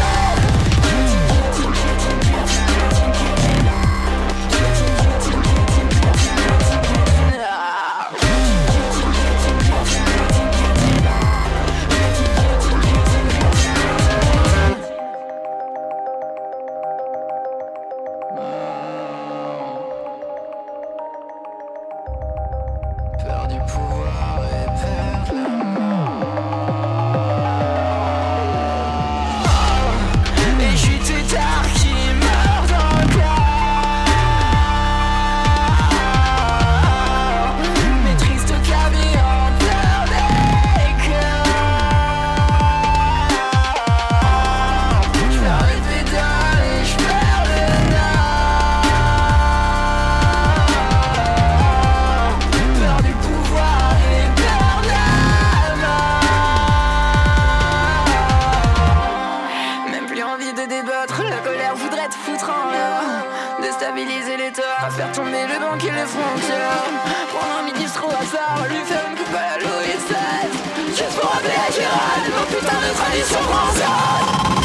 L'État voudrait te foutre en l'air, déstabiliser l'État, faire tomber le banc et les frontières, prendre un ministre au hasard, lui faire une coupe à la Louis seize, juste pour rappeler à Gérald nos putains de traditions françaises.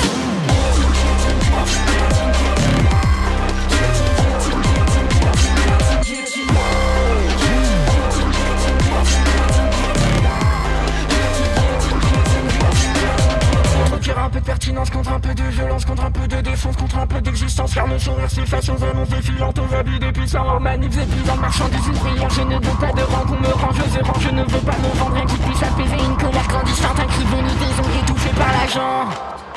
Un peu de pertinence contre un peu de violence, contre un peu de défense, contre un peu d'existence. Faire nos sourires s'efface aux annonces défilantes, aux habits des puissants, aux manifs épuisants, marchandises ouvrières. Je ne veux pas de rang qu'on me range aux errants. Je ne veux pas me vendre, rien qui puisse apaiser une colère grandissante. Un cri venu des ongles étouffés par l'agent.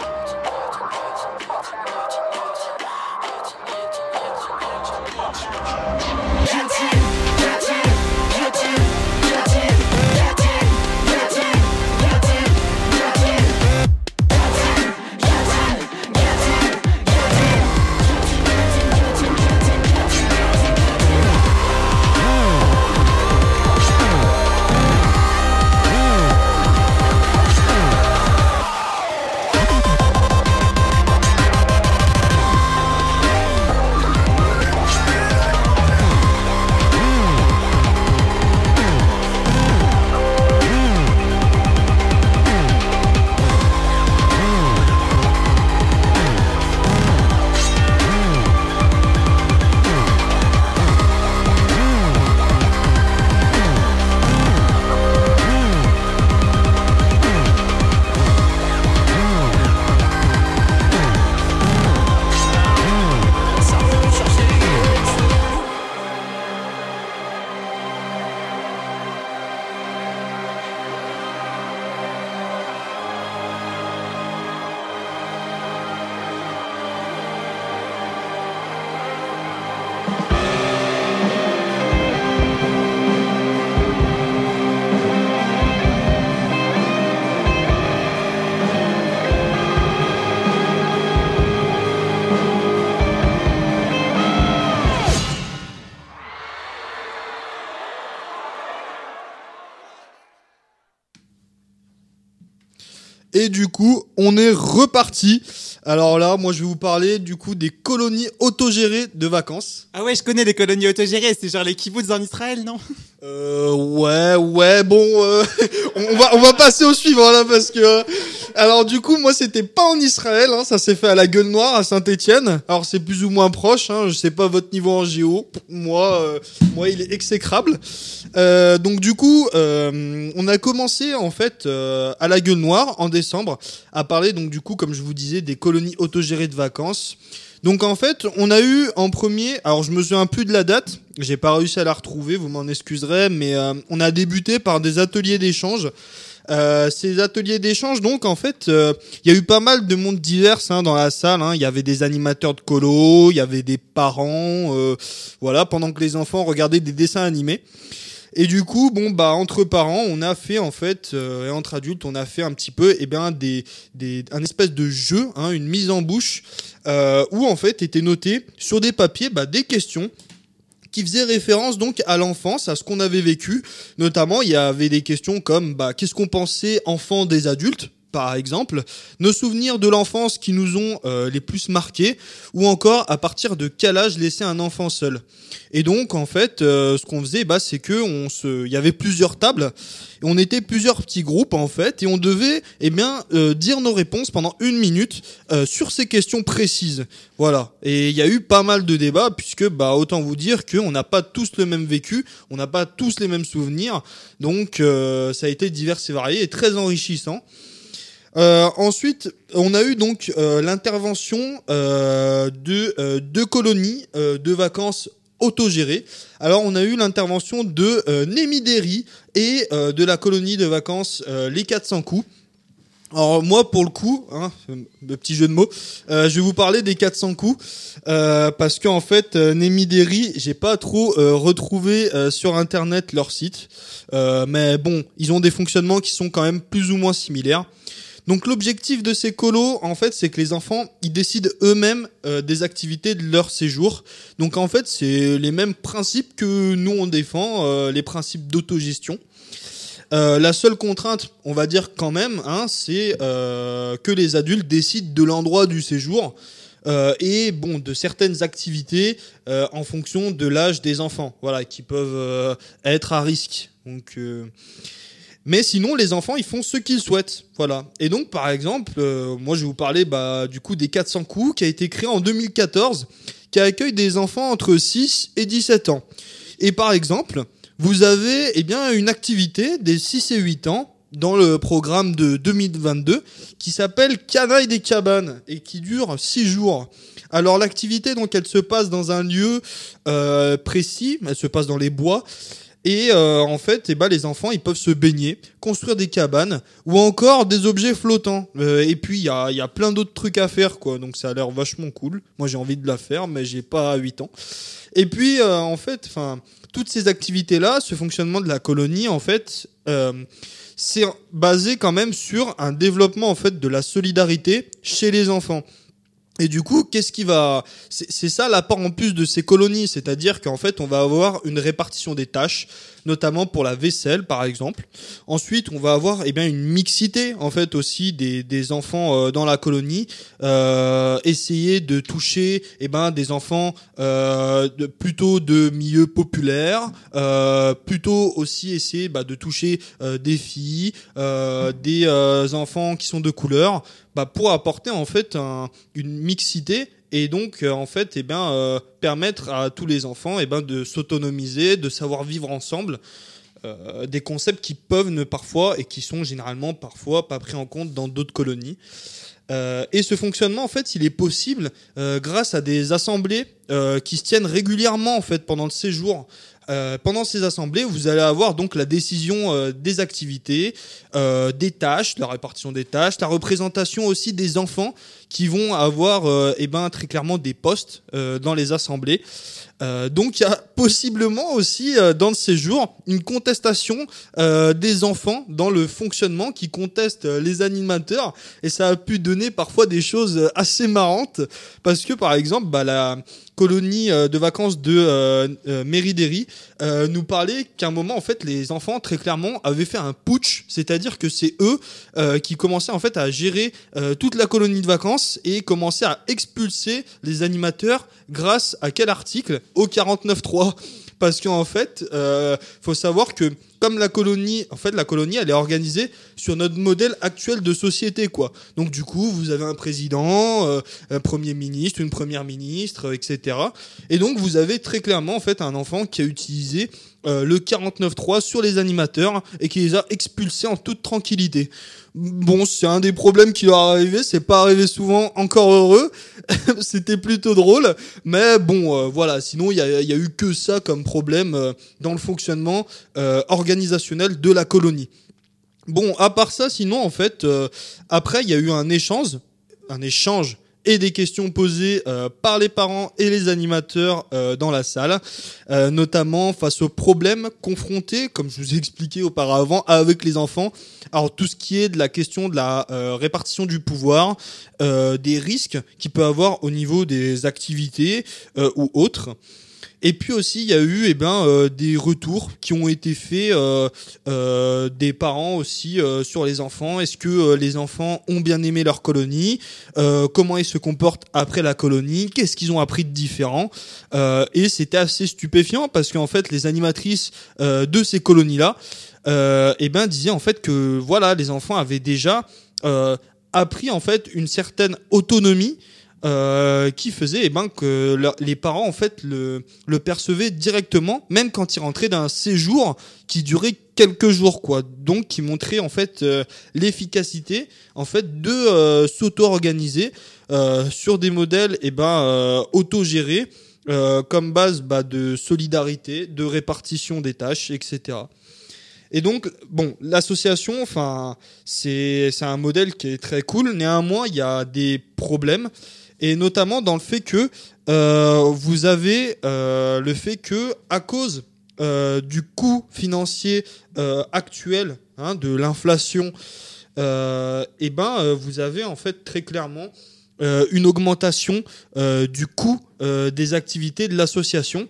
Et du coup, on est reparti. Alors là, moi, je vais vous parler du coup des colonies autogérées de vacances. Ah ouais, je connais les colonies autogérées. C'est genre les kibbutz en Israël, non? Euh, ouais, ouais, bon, euh, on va, on va passer au suivant là parce que, euh, alors du coup, moi, c'était pas en Israël, hein, ça s'est fait à la Gueule Noire, à Saint-Étienne. Alors c'est plus ou moins proche, hein, je sais pas votre niveau en géo. Moi, euh, moi, il est exécrable. Euh, donc du coup, euh, on a commencé en fait euh, à la Gueule Noire en décembre à parler donc du coup, comme je vous disais, des colonies autogérées de vacances. Donc en fait, on a eu en premier, alors je me souviens plus de la date, j'ai pas réussi à la retrouver, vous m'en excuserez, mais euh, on a débuté par des ateliers d'échange. Euh, ces ateliers d'échange, donc en fait, il euh, y a eu pas mal de monde divers hein, dans la salle. Il hein. y avait des animateurs de colo, il y avait des parents, euh, voilà, pendant que les enfants regardaient des dessins animés. Et du coup, bon bah entre parents, on a fait en fait euh, et entre adultes, on a fait un petit peu, eh bien des des un espèce de jeu, hein, une mise en bouche euh, où en fait étaient notés sur des papiers bah, des questions qui faisaient référence donc à l'enfance, à ce qu'on avait vécu. Notamment, il y avait des questions comme bah qu'est-ce qu'on pensait enfant des adultes, par exemple, nos souvenirs de l'enfance qui nous ont euh, les plus marqués, ou encore à partir de quel âge laisser un enfant seul. Et donc en fait, euh, ce qu'on faisait, bah c'est que on se, il y avait plusieurs tables, et on était plusieurs petits groupes en fait, et on devait eh bien euh, dire nos réponses pendant une minute euh, sur ces questions précises. Voilà. Et il y a eu pas mal de débats puisque bah autant vous dire que on n'a pas tous le même vécu, on n'a pas tous les mêmes souvenirs, donc euh, ça a été divers et varié et très enrichissant. Euh, ensuite, on a eu donc euh, l'intervention euh, de euh, deux colonies euh, de vacances autogérées. Alors, on a eu l'intervention de euh, Némidéry et euh, de la colonie de vacances euh, Les quatre cents coups. Alors moi, pour le coup, hein, le petit jeu de mots, euh, je vais vous parler des quatre cents coups euh, parce qu'en fait, euh, Némidéry, j'ai pas trop euh, retrouvé euh, sur internet leur site, euh, mais bon, ils ont des fonctionnements qui sont quand même plus ou moins similaires. Donc l'objectif de ces colos, en fait, c'est que les enfants, ils décident eux-mêmes euh, des activités de leur séjour. Donc en fait, c'est les mêmes principes que nous on défend, euh, les principes d'autogestion. Euh, la seule contrainte, on va dire quand même, hein, c'est euh, que les adultes décident de l'endroit du séjour. euh, et bon de certaines activités euh, en fonction de l'âge des enfants, voilà, qui peuvent euh, être à risque. Donc euh, mais sinon, les enfants, ils font ce qu'ils souhaitent, voilà. Et donc, par exemple, euh, moi, je vais vous parler bah, du coup des quatre cents coups, qui a été créé en deux mille quatorze, qui accueille des enfants entre six et dix-sept ans. Et par exemple, vous avez eh bien une activité des six et huit ans dans le programme de deux mille vingt-deux qui s'appelle Canaille des cabanes et qui dure six jours. Alors l'activité, donc, elle se passe dans un lieu euh, précis, elle se passe dans les bois. Et euh, en fait, eh ben, les enfants, ils peuvent se baigner, construire des cabanes ou encore des objets flottants. Euh, et puis, il y a, y a plein d'autres trucs à faire, quoi. Donc, ça a l'air vachement cool. Moi, j'ai envie de la faire, mais j'ai pas huit ans. Et puis, euh, en fait, enfin, toutes ces activités-là, ce fonctionnement de la colonie, en fait, euh, c'est basé quand même sur un développement, en fait, de la solidarité chez les enfants. Et du coup, qu'est-ce qui va... C'est, c'est ça l'apport en plus de ces colonies, c'est-à-dire qu'en fait, on va avoir une répartition des tâches, notamment pour la vaisselle, par exemple. Ensuite, on va avoir eh bien, une mixité, en fait, aussi des, des enfants euh, dans la colonie. Euh, essayer de toucher eh ben, des enfants euh, de, plutôt de milieux populaires, euh, plutôt aussi essayer bah, de toucher euh, des filles, euh, des euh, enfants qui sont de couleur, bah, pour apporter en fait un, une mixité et donc euh, en fait eh ben euh, permettre à tous les enfants eh ben de s'autonomiser, de savoir vivre ensemble, euh, des concepts qui peuvent ne parfois et qui sont généralement parfois pas pris en compte dans d'autres colonies. Euh, et ce fonctionnement en fait il est possible euh, grâce à des assemblées euh, qui se tiennent régulièrement en fait pendant le séjour. Euh, pendant ces assemblées, vous allez avoir donc la décision euh, des activités, euh, des tâches, la répartition des tâches, la représentation aussi des enfants qui vont avoir euh, eh ben, très clairement des postes euh, dans les assemblées. Euh, donc il y a possiblement aussi euh, dans le séjour une contestation euh, des enfants dans le fonctionnement qui contestent euh, les animateurs et ça a pu donner parfois des choses assez marrantes parce que par exemple bah, la colonie euh, de vacances de euh, euh, Méridéry euh, nous parlait qu'à un moment en fait les enfants très clairement avaient fait un putsch, c'est-à-dire que c'est eux euh, qui commençaient en fait à gérer euh, toute la colonie de vacances et commençaient à expulser les animateurs grâce à quel article ? Au quarante-neuf trois. Parce qu'en fait, euh, faut savoir que comme la colonie, en fait, la colonie, elle est organisée sur notre modèle actuel de société, quoi. Donc du coup, vous avez un président, euh, un premier ministre, une première ministre, euh, et cetera. Et donc vous avez très clairement en fait un enfant qui a utilisé euh, le quarante-neuf trois sur les animateurs et qui les a expulsés en toute tranquillité. Bon, c'est un des problèmes qui leur est arrivé, c'est pas arrivé souvent, encore heureux. C'était plutôt drôle, mais bon, euh, voilà. Sinon, il y a, y a eu que ça comme problème euh, dans le fonctionnement euh, organisationnel de la colonie. Bon, à part ça, sinon, en fait, euh, après, il y a eu un échange, un échange et des questions posées euh, par les parents et les animateurs euh, dans la salle, euh, notamment face aux problèmes confrontés, comme je vous ai expliqué auparavant, avec les enfants. Alors tout ce qui est de la question de la euh, répartition du pouvoir, euh, des risques qu'il peut avoir au niveau des activités euh, ou autres. Et puis aussi, il y a eu eh ben, euh, des retours qui ont été faits euh, euh, des parents aussi euh, sur les enfants. Est-ce que euh, les enfants ont bien aimé leur colonie ? euh, Comment ils se comportent après la colonie ? Qu'est-ce qu'ils ont appris de différent ? euh, Et c'était assez stupéfiant parce qu'en fait, les animatrices euh, de ces colonies-là euh, eh ben, disaient en fait que voilà, les enfants avaient déjà euh, appris en fait une certaine autonomie. Euh, qui faisait eh ben, que le, les parents en fait le, le percevaient directement, même quand ils rentraient d'un séjour qui durait quelques jours, quoi. Donc qui montrait en fait euh, l'efficacité en fait de euh, s'auto-organiser euh, sur des modèles eh ben euh, autogérés euh, comme base bah, de solidarité, de répartition des tâches, et cetera. Et donc, bon, l'association, enfin, c'est c'est un modèle qui est très cool. Néanmoins, il y a des problèmes. Et notamment dans le fait que euh, vous avez euh, le fait que à cause euh, du coût financier euh, actuel, hein, de l'inflation, euh, et ben euh, vous avez en fait très clairement euh, une augmentation euh, du coût euh, des activités de l'association.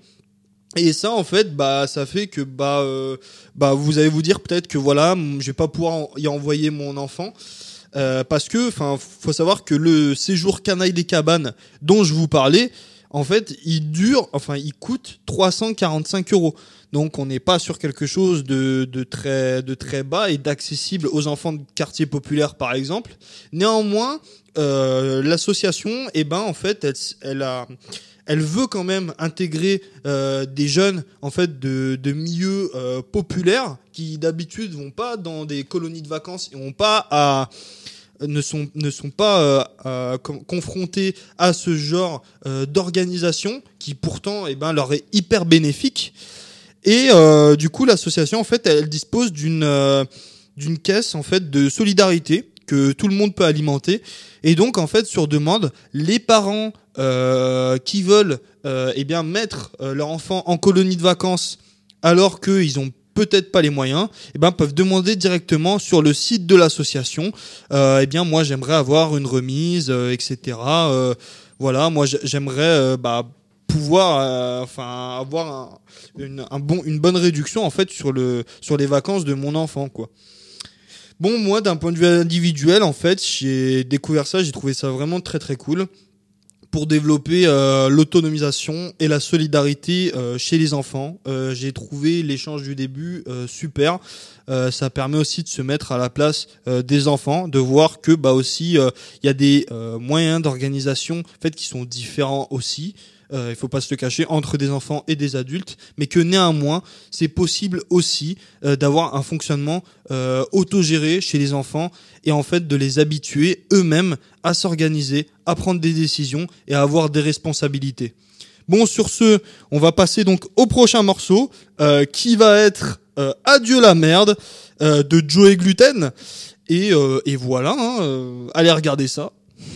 Et ça en fait bah ça fait que bah euh, bah vous allez vous dire peut-être que voilà je vais pas pouvoir y envoyer mon enfant. euh, parce que, enfin, faut savoir que le séjour Canaille des Cabanes dont je vous parlais, en fait, il dure, enfin, il coûte trois cent quarante-cinq euros. Donc, on n'est pas sur quelque chose de, de très, de très bas et d'accessible aux enfants de quartiers populaires, par exemple. Néanmoins, euh, l'association, eh ben, en fait, elle, elle a, elle veut quand même intégrer euh, des jeunes, en fait, de, de milieux euh, populaires qui d'habitude vont pas dans des colonies de vacances et vont pas à ne sont ne sont pas euh, euh, com- confrontés à ce genre euh, d'organisation qui pourtant, eh ben, leur est hyper bénéfique. Et euh, du coup, l'association, en fait, elle dispose d'une euh, d'une caisse, en fait, de solidarité que tout le monde peut alimenter. Et donc, en fait, sur demande, les parents euh, qui veulent euh, eh bien mettre euh, leur enfant en colonie de vacances alors qu'ils ont peut-être pas les moyens, eh ben peuvent demander directement sur le site de l'association. Euh, eh bien, moi, j'aimerais avoir une remise, euh, et cetera. Euh, voilà, moi, j'aimerais euh, bah pouvoir euh, enfin avoir un, une un bon une bonne réduction en fait sur le sur les vacances de mon enfant, quoi. Bon, moi, d'un point de vue individuel, en fait, j'ai découvert ça, j'ai trouvé ça vraiment très très cool pour développer euh, l'autonomisation et la solidarité euh, chez les enfants. Euh, j'ai trouvé l'échange du début euh, super. Euh, ça permet aussi de se mettre à la place euh, des enfants, de voir que bah aussi il euh, y a des euh, moyens d'organisation en fait qui sont différents aussi. Euh, il faut pas se le cacher, entre des enfants et des adultes, mais que néanmoins, c'est possible aussi euh, d'avoir un fonctionnement euh, autogéré chez les enfants et en fait de les habituer eux-mêmes à s'organiser, à prendre des décisions et à avoir des responsabilités. Bon, sur ce, on va passer donc au prochain morceau euh, qui va être euh, Adieu la merde euh, de Joey Gluten. Et, euh, et voilà, hein, euh, allez regarder ça.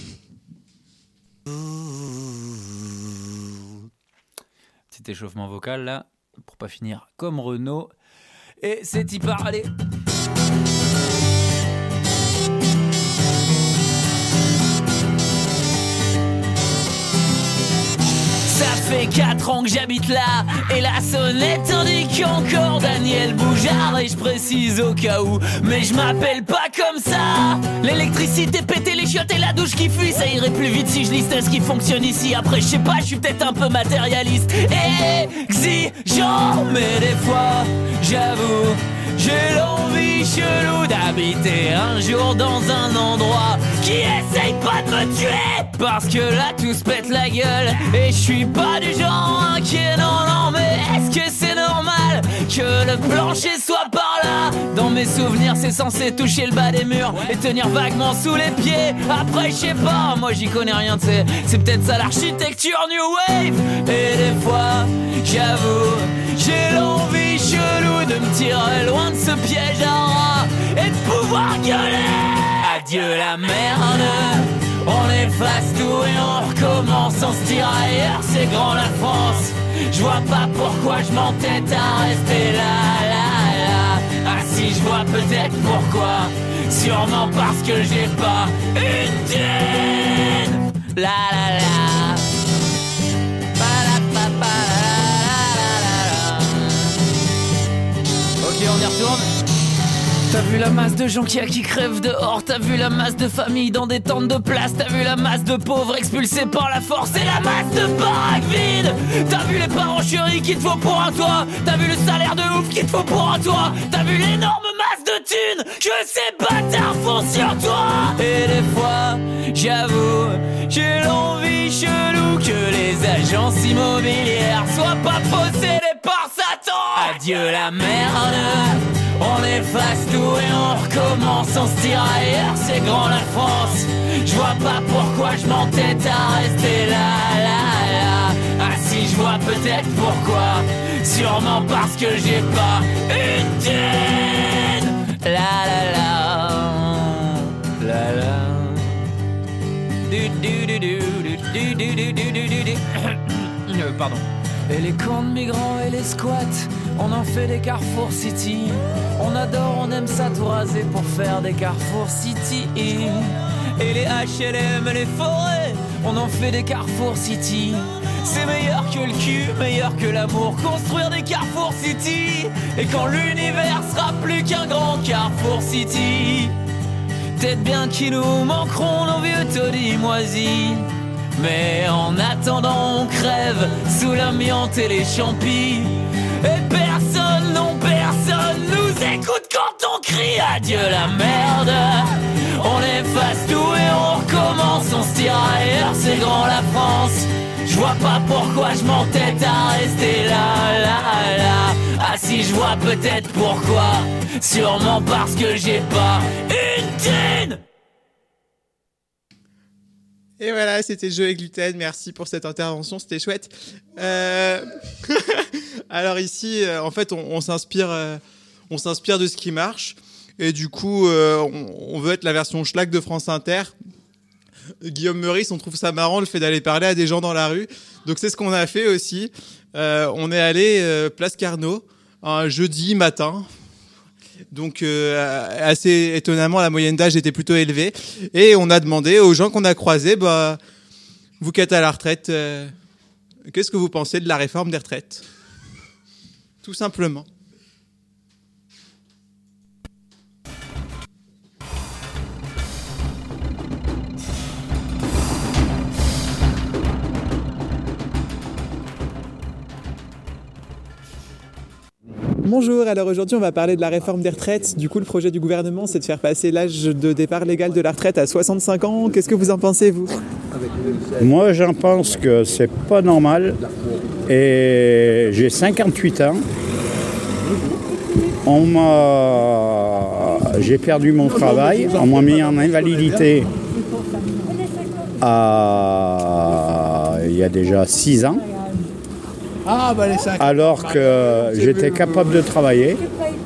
Petit échauffement vocal là, pour pas finir comme Renaud. Et c'est y parler. Ça fait quatre ans que j'habite là, et la sonnette indique encore Daniel Boujard. Et je précise au cas où, mais je m'appelle pas comme ça. L'électricité pété, les chiottes et la douche qui fuit, ça irait plus vite si je listais ce qui fonctionne ici. Après je sais pas, je suis peut-être un peu matérialiste, exigeant, mais des fois, j'avoue, j'ai l'envie chelou d'habiter un jour dans un endroit qui essaye pas de me tuer. Parce que là tout se pète la gueule et je suis pas du genre inquiet, non non. Mais est-ce que c'est normal que le plancher soit par là? Dans mes souvenirs c'est censé toucher le bas des murs et tenir vaguement sous les pieds. Après je sais pas, moi j'y connais rien, t'sais. C'est peut-être ça l'architecture New Wave. Et des fois j'avoue, j'ai l'envie chelou de me tirer loin de ce piège à rats et de pouvoir gueuler. Adieu la merde, on efface tout et on recommence, on se tire ailleurs, c'est grand la France. Je vois pas pourquoi je m'entête à rester là, là, là. Ah si, je vois peut-être pourquoi, sûrement parce que j'ai pas une thune. La la la. Ok, on y retourne. T'as vu la masse de gens qui, qui crèvent dehors. T'as vu la masse de familles dans des tentes de place. T'as vu la masse de pauvres expulsés par la force et la masse de baraques vides. T'as vu les parents chéris qu'il te faut pour un toit. T'as vu le salaire de ouf qu'il te faut pour un toit. T'as vu l'énorme masse de thunes que ces bâtards font sur toi. Et des fois, j'avoue, j'ai l'envie chelou que les agences immobilières soient pas possédées par Satan. Adieu la merde, on efface tout et on recommence, on se tire ailleurs, c'est grand la France. Je vois pas pourquoi je m'entête à rester là, là, là. Ah si, je vois peut-être pourquoi, sûrement parce que j'ai pas une thune. La la la, la la. Du du du du du du du du du du du. Euh, pardon. Et les camps de migrants et les squats, on en fait des Carrefour City. On adore, on aime ça tout raser pour faire des Carrefour City. Et les H L M et les forêts, on en fait des Carrefour City. C'est meilleur que le cul, meilleur que l'amour, construire des Carrefour City. Et quand l'univers sera plus qu'un grand Carrefour City, peut-être bien qu'ils nous manqueront, nos vieux taudis moisis. Mais en attendant on crève sous l'amiante et les champis. Et personne, non personne nous écoute quand on crie adieu la merde. On efface tout et on recommence, on se tire ailleurs, c'est grand la France. Je vois pas pourquoi je m'entête à rester là, là, là. Ah si, je vois peut-être pourquoi. Sûrement parce que j'ai pas une thune. Et voilà, c'était Joe et Gluten. Merci pour cette intervention, c'était chouette. Euh... Alors ici, euh, en fait, on, on s'inspire, euh, on s'inspire de ce qui marche. Et du coup, euh, on, on veut être la version schlag de France Inter. Guillaume Meurice, on trouve ça marrant le fait d'aller parler à des gens dans la rue. Donc c'est ce qu'on a fait aussi. Euh, on est allé euh, place Carnot un jeudi matin. Donc euh, assez étonnamment, la moyenne d'âge était plutôt élevée. Et on a demandé aux gens qu'on a croisés, bah, vous qui êtes à la retraite, euh, qu'est-ce que vous pensez de la réforme des retraites ? Tout simplement. Bonjour, alors aujourd'hui on va parler de la réforme des retraites. Du coup le projet du gouvernement c'est de faire passer l'âge de départ légal de la retraite à soixante-cinq ans. Qu'est-ce que vous en pensez vous ? Moi j'en pense que c'est pas normal et j'ai cinquante-huit ans. On m'a... J'ai perdu mon travail, on m'a mis en invalidité à... il y a déjà six ans. Alors que j'étais capable de travailler.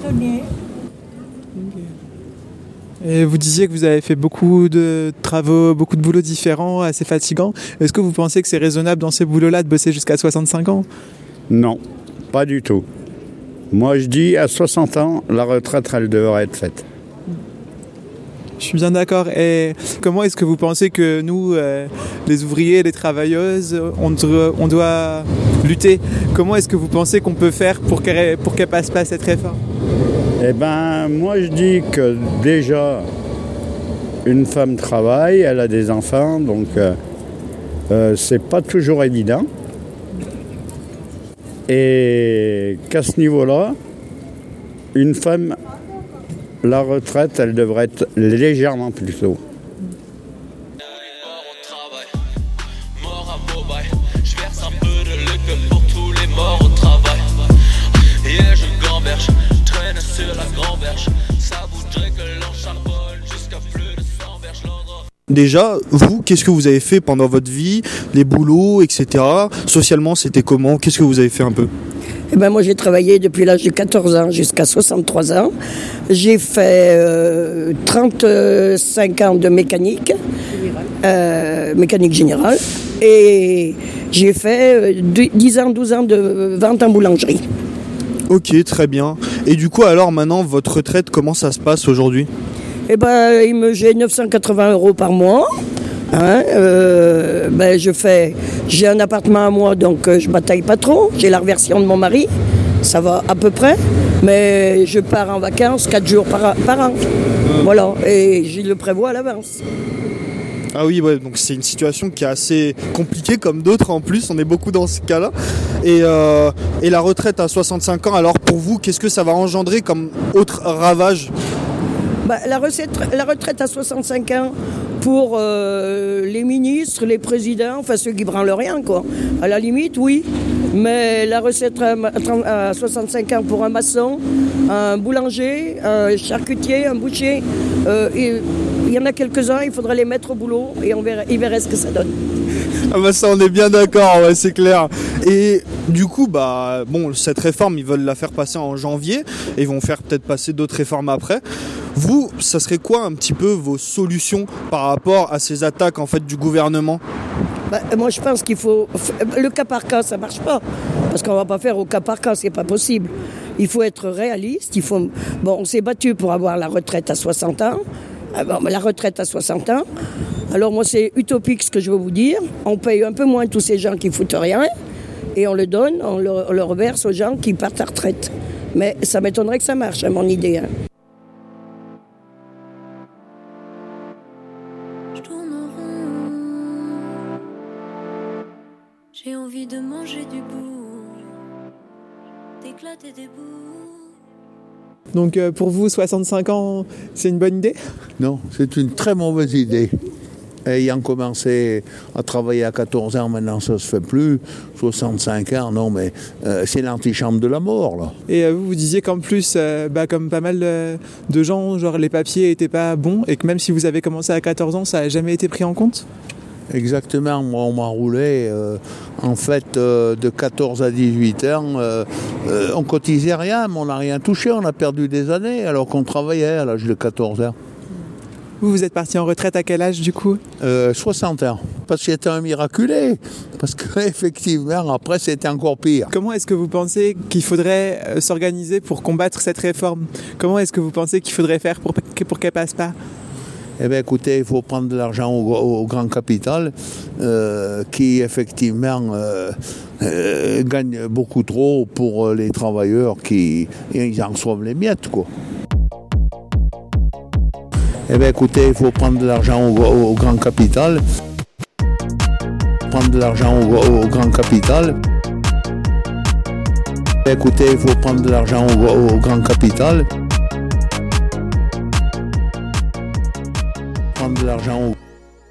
Et vous disiez que vous avez fait beaucoup de travaux, beaucoup de boulots différents, assez fatigants. Est-ce que vous pensez que c'est raisonnable dans ces boulots-là de bosser jusqu'à soixante-cinq ans ? Non, pas du tout. Moi je dis à soixante ans, la retraite elle devrait être faite. Je suis bien d'accord. Et comment est-ce que vous pensez que nous, euh, les ouvriers, les travailleuses, on doit, on doit lutter ? Comment est-ce que vous pensez qu'on peut faire pour qu'elle pour qu'elle passe pas cette réforme ? Eh ben, moi je dis que déjà, une femme travaille, elle a des enfants, donc euh, euh, c'est pas toujours évident. Et qu'à ce niveau-là, une femme... La retraite, elle devrait être légèrement plus tôt. Déjà, vous, qu'est-ce que vous avez fait pendant votre vie, les boulots, et cetera. Socialement, c'était comment ? Qu'est-ce que vous avez fait un peu ? Eh ben moi j'ai travaillé depuis l'âge de quatorze ans jusqu'à soixante-trois ans. J'ai fait euh, trente-cinq ans de mécanique, euh, mécanique générale, et j'ai fait euh, dix ans, douze ans de vente en boulangerie. Ok, très bien. Et du coup alors maintenant, votre retraite, comment ça se passe aujourd'hui ? Eh ben il me, j'ai neuf cent quatre-vingts euros par mois. Hein, euh, ben je fais, j'ai un appartement à moi, donc euh, je bataille pas trop. J'ai la reversion de mon mari, ça va à peu près. Mais je pars en vacances quatre jours par, par an. Voilà, et je le prévois à l'avance. Ah oui, ouais, donc c'est une situation qui est assez compliquée comme d'autres en plus, on est beaucoup dans ce cas-là. Et, euh, et la retraite à soixante-cinq ans, alors pour vous, qu'est-ce que ça va engendrer comme autre ravage ? Bah, la, recette, la retraite à soixante-cinq ans pour euh, les ministres, les présidents, enfin ceux qui branlent rien, quoi. À la limite, oui. Mais la recette à soixante-cinq ans pour un maçon, un boulanger, un charcutier, un boucher, euh, il y en a quelques-uns, il faudrait les mettre au boulot et on verrait, ils verraient ce que ça donne. Ah bah ça on est bien d'accord, ouais, c'est clair. Et du coup, bah bon, cette réforme, ils veulent la faire passer en janvier et ils vont faire peut-être passer d'autres réformes après. Vous, ça serait quoi un petit peu vos solutions par rapport à ces attaques en fait du gouvernement ? Bah, moi je pense qu'il faut... Le cas par cas, ça marche pas. Parce qu'on va pas faire au cas par cas, c'est pas possible. Il faut être réaliste, il faut... Bon, on s'est battu pour avoir la retraite à soixante ans. Bon, la retraite à soixante ans. Alors moi c'est utopique ce que je veux vous dire. On paye un peu moins tous ces gens qui foutent rien et on le donne, on le, on le reverse aux gens qui partent à retraite. Mais ça m'étonnerait que ça marche, à mon idée. Hein. J'ai envie de manger du bout, d'éclater des bouts. Donc euh, pour vous, soixante-cinq ans, c'est une bonne idée ? Non, c'est une très mauvaise idée. Ayant commencé à travailler à quatorze ans, maintenant ça se fait plus. soixante-cinq ans, non, mais euh, c'est l'antichambre de la mort, là. Et euh, vous, vous disiez qu'en plus, euh, bah, comme pas mal de, de gens, genre les papiers étaient pas bons, et que même si vous avez commencé à quatorze ans, ça n'a jamais été pris en compte ? Exactement, moi on m'a roulé, euh, en fait, euh, de quatorze à dix-huit ans, euh, euh, on cotisait rien, mais on n'a rien touché, on a perdu des années, alors qu'on travaillait à l'âge de quatorze ans. Vous, vous êtes parti en retraite à quel âge du coup ? euh, soixante ans, parce que j'étais un miraculé, parce qu'effectivement, après c'était encore pire. Comment est-ce que vous pensez qu'il faudrait euh, s'organiser pour combattre cette réforme ? Comment est-ce que vous pensez qu'il faudrait faire pour, pour qu'elle passe pas ? Eh bien, écoutez, il faut prendre de l'argent au, au grand capital euh, qui, effectivement, euh, euh, gagne beaucoup trop pour les travailleurs qui ils en reçoivent les miettes, quoi. Eh bien, écoutez, il faut prendre de l'argent au, au, au grand capital. Prendre de l'argent au, au grand capital. Eh bien, écoutez, il faut prendre de l'argent au, au grand capital. Prendre de l'argent au...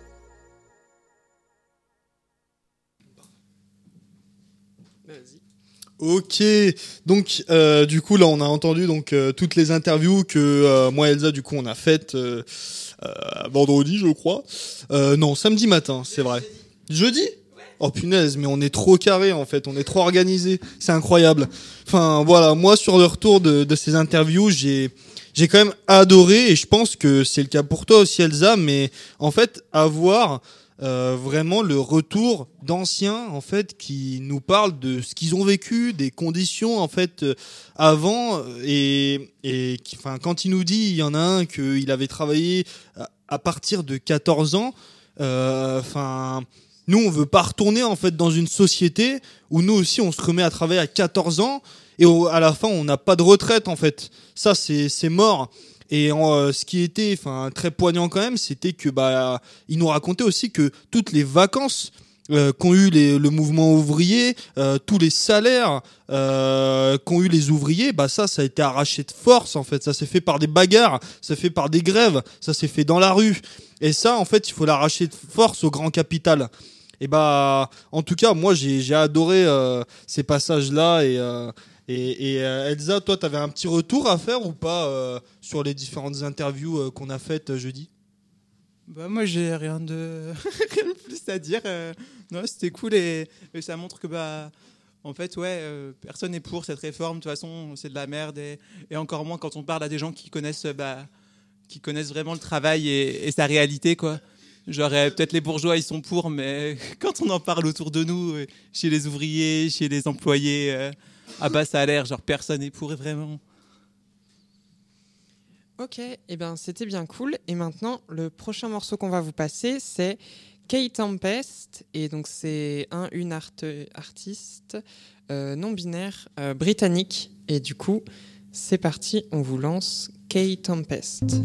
Ok, donc euh, du coup là on a entendu donc euh, toutes les interviews que euh, moi et Elsa du coup on a faites euh, euh, vendredi je crois. Euh, non, samedi matin, c'est vrai. Jeudi ? Oh punaise, mais on est trop carré en fait, on est trop organisé, c'est incroyable. Enfin voilà, moi sur le retour de, de ces interviews, j'ai j'ai quand même adoré et je pense que c'est le cas pour toi aussi Elsa, mais en fait avoir Euh, vraiment le retour d'anciens en fait qui nous parlent de ce qu'ils ont vécu, des conditions en fait euh, avant et et qui, enfin quand il nous dit il y en a un qu'il avait travaillé à, à partir de quatorze ans, enfin euh, nous on veut pas retourner en fait dans une société où nous aussi on se remet à travailler à quatorze ans et au, à la fin on n'a pas de retraite en fait, ça c'est c'est mort. Et euh, ce qui était, enfin, très poignant quand même, c'était que bah, il nous racontait aussi que toutes les vacances euh, qu'ont eu les, le mouvement ouvrier, euh, tous les salaires euh, qu'ont eu les ouvriers, bah ça, ça a été arraché de force en fait. Ça s'est fait par des bagarres, ça s'est fait par des grèves, ça s'est fait dans la rue. Et ça, en fait, il faut l'arracher de force au grand capital. Et bah, en tout cas, moi, j'ai, j'ai adoré euh, ces passages-là et. Euh, Et, et euh, Elsa, toi, tu avais un petit retour à faire ou pas euh, sur les différentes interviews euh, qu'on a faites euh, jeudi ? Bah moi, j'ai rien de, rien de plus à dire. Euh, non, c'était cool et, et ça montre que bah, en fait, ouais, euh, personne n'est pour cette réforme. De toute façon, c'est de la merde et, et encore moins quand on parle à des gens qui connaissent, bah, qui connaissent vraiment le travail et, et sa réalité, quoi. Genre, euh, peut-être les bourgeois, ils sont pour, mais quand on en parle autour de nous, euh, chez les ouvriers, chez les employés. Euh, Ah bah ça a l'air, genre personne n'est pour vraiment. Ok, et eh ben c'était bien cool. Et maintenant, le prochain morceau qu'on va vous passer, c'est K-Tempest. Et donc c'est un, une art, artiste euh, non-binaire euh, britannique. Et du coup, c'est parti, on vous lance K-Tempest.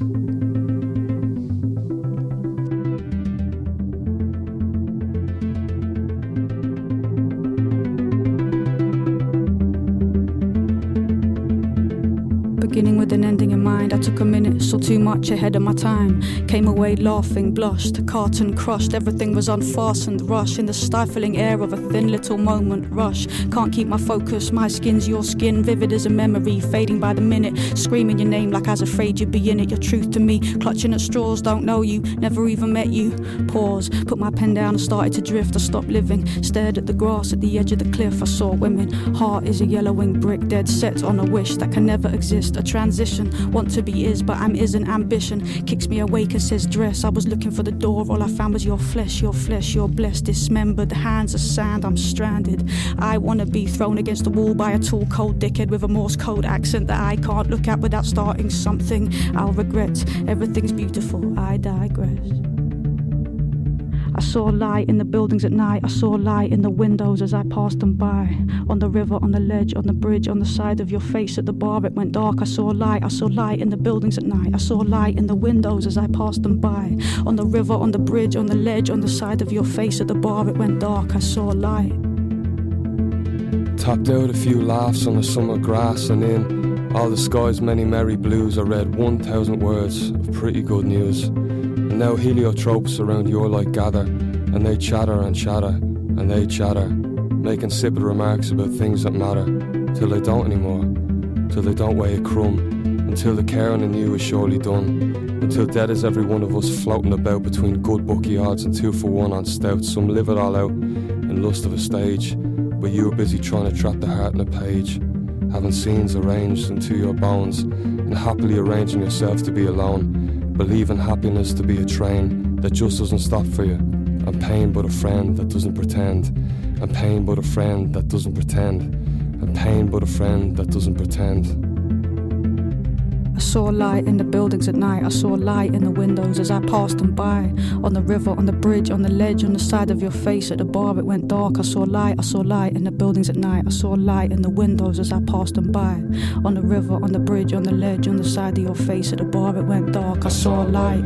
Beginning with an ending in mind, I took a minute, saw too much ahead of my time. Came away laughing, blushed, carton crushed, everything was unfastened, rush in the stifling air of a thin little moment, rush. Can't keep my focus, my skin's your skin, vivid as a memory, fading by the minute, screaming your name like I was afraid you'd be in it, your truth to me, clutching at straws, don't know you, never even met you. Pause, put my pen down and started to drift, I stopped living, stared at the grass at the edge of the cliff, I saw women, heart is a yellowing brick, dead set on a wish that can never exist. A transition, want to be is, but I'm isn't. Ambition kicks me awake and says dress. I was looking for the door, all I found was your flesh, your flesh, you're blessed, dismembered, the hands of sand, I'm stranded. I wanna be thrown against the wall by a tall, cold dickhead with a Morse code accent that I can't look at without starting something I'll regret. Everything's beautiful, I digress. I saw light in the buildings at night, I saw light in the windows as I passed them by. On the river, on the ledge, on the bridge, on the side of your face at the bar it went dark. I saw light, I saw light in the buildings at night, I saw light in the windows as I passed them by. On the river, on the bridge, on the ledge, on the side of your face at the bar it went dark. I saw light. Tapped out a few laughs on the summer grass, and in all the sky's many merry blues I read one thousand words of pretty good news. And now heliotropes around your light gather, and they chatter and chatter and they chatter, making insipid remarks about things that matter, till they don't anymore, till they don't weigh a crumb, until the caring in you is surely done, until dead is every one of us floating about between good bookie odds and two for one on stout. Some live it all out in lust of a stage, but you are busy trying to trap the heart in a page, having scenes arranged into your bones, and happily arranging yourself to be alone, believing happiness to be a train that just doesn't stop for you, and pain but a friend that doesn't pretend, and pain but a friend that doesn't pretend, and pain but a friend that doesn't pretend. I saw light in the buildings at night, I saw light in the windows as I passed them by. On the river, on the bridge, on the ledge, on the side of your face, at the bar it went dark. I saw light, I saw light in the buildings at night, I saw light in the windows as I passed them by. On the river, on the bridge, on the ledge, on the side of your face, at the bar it went dark. I saw light.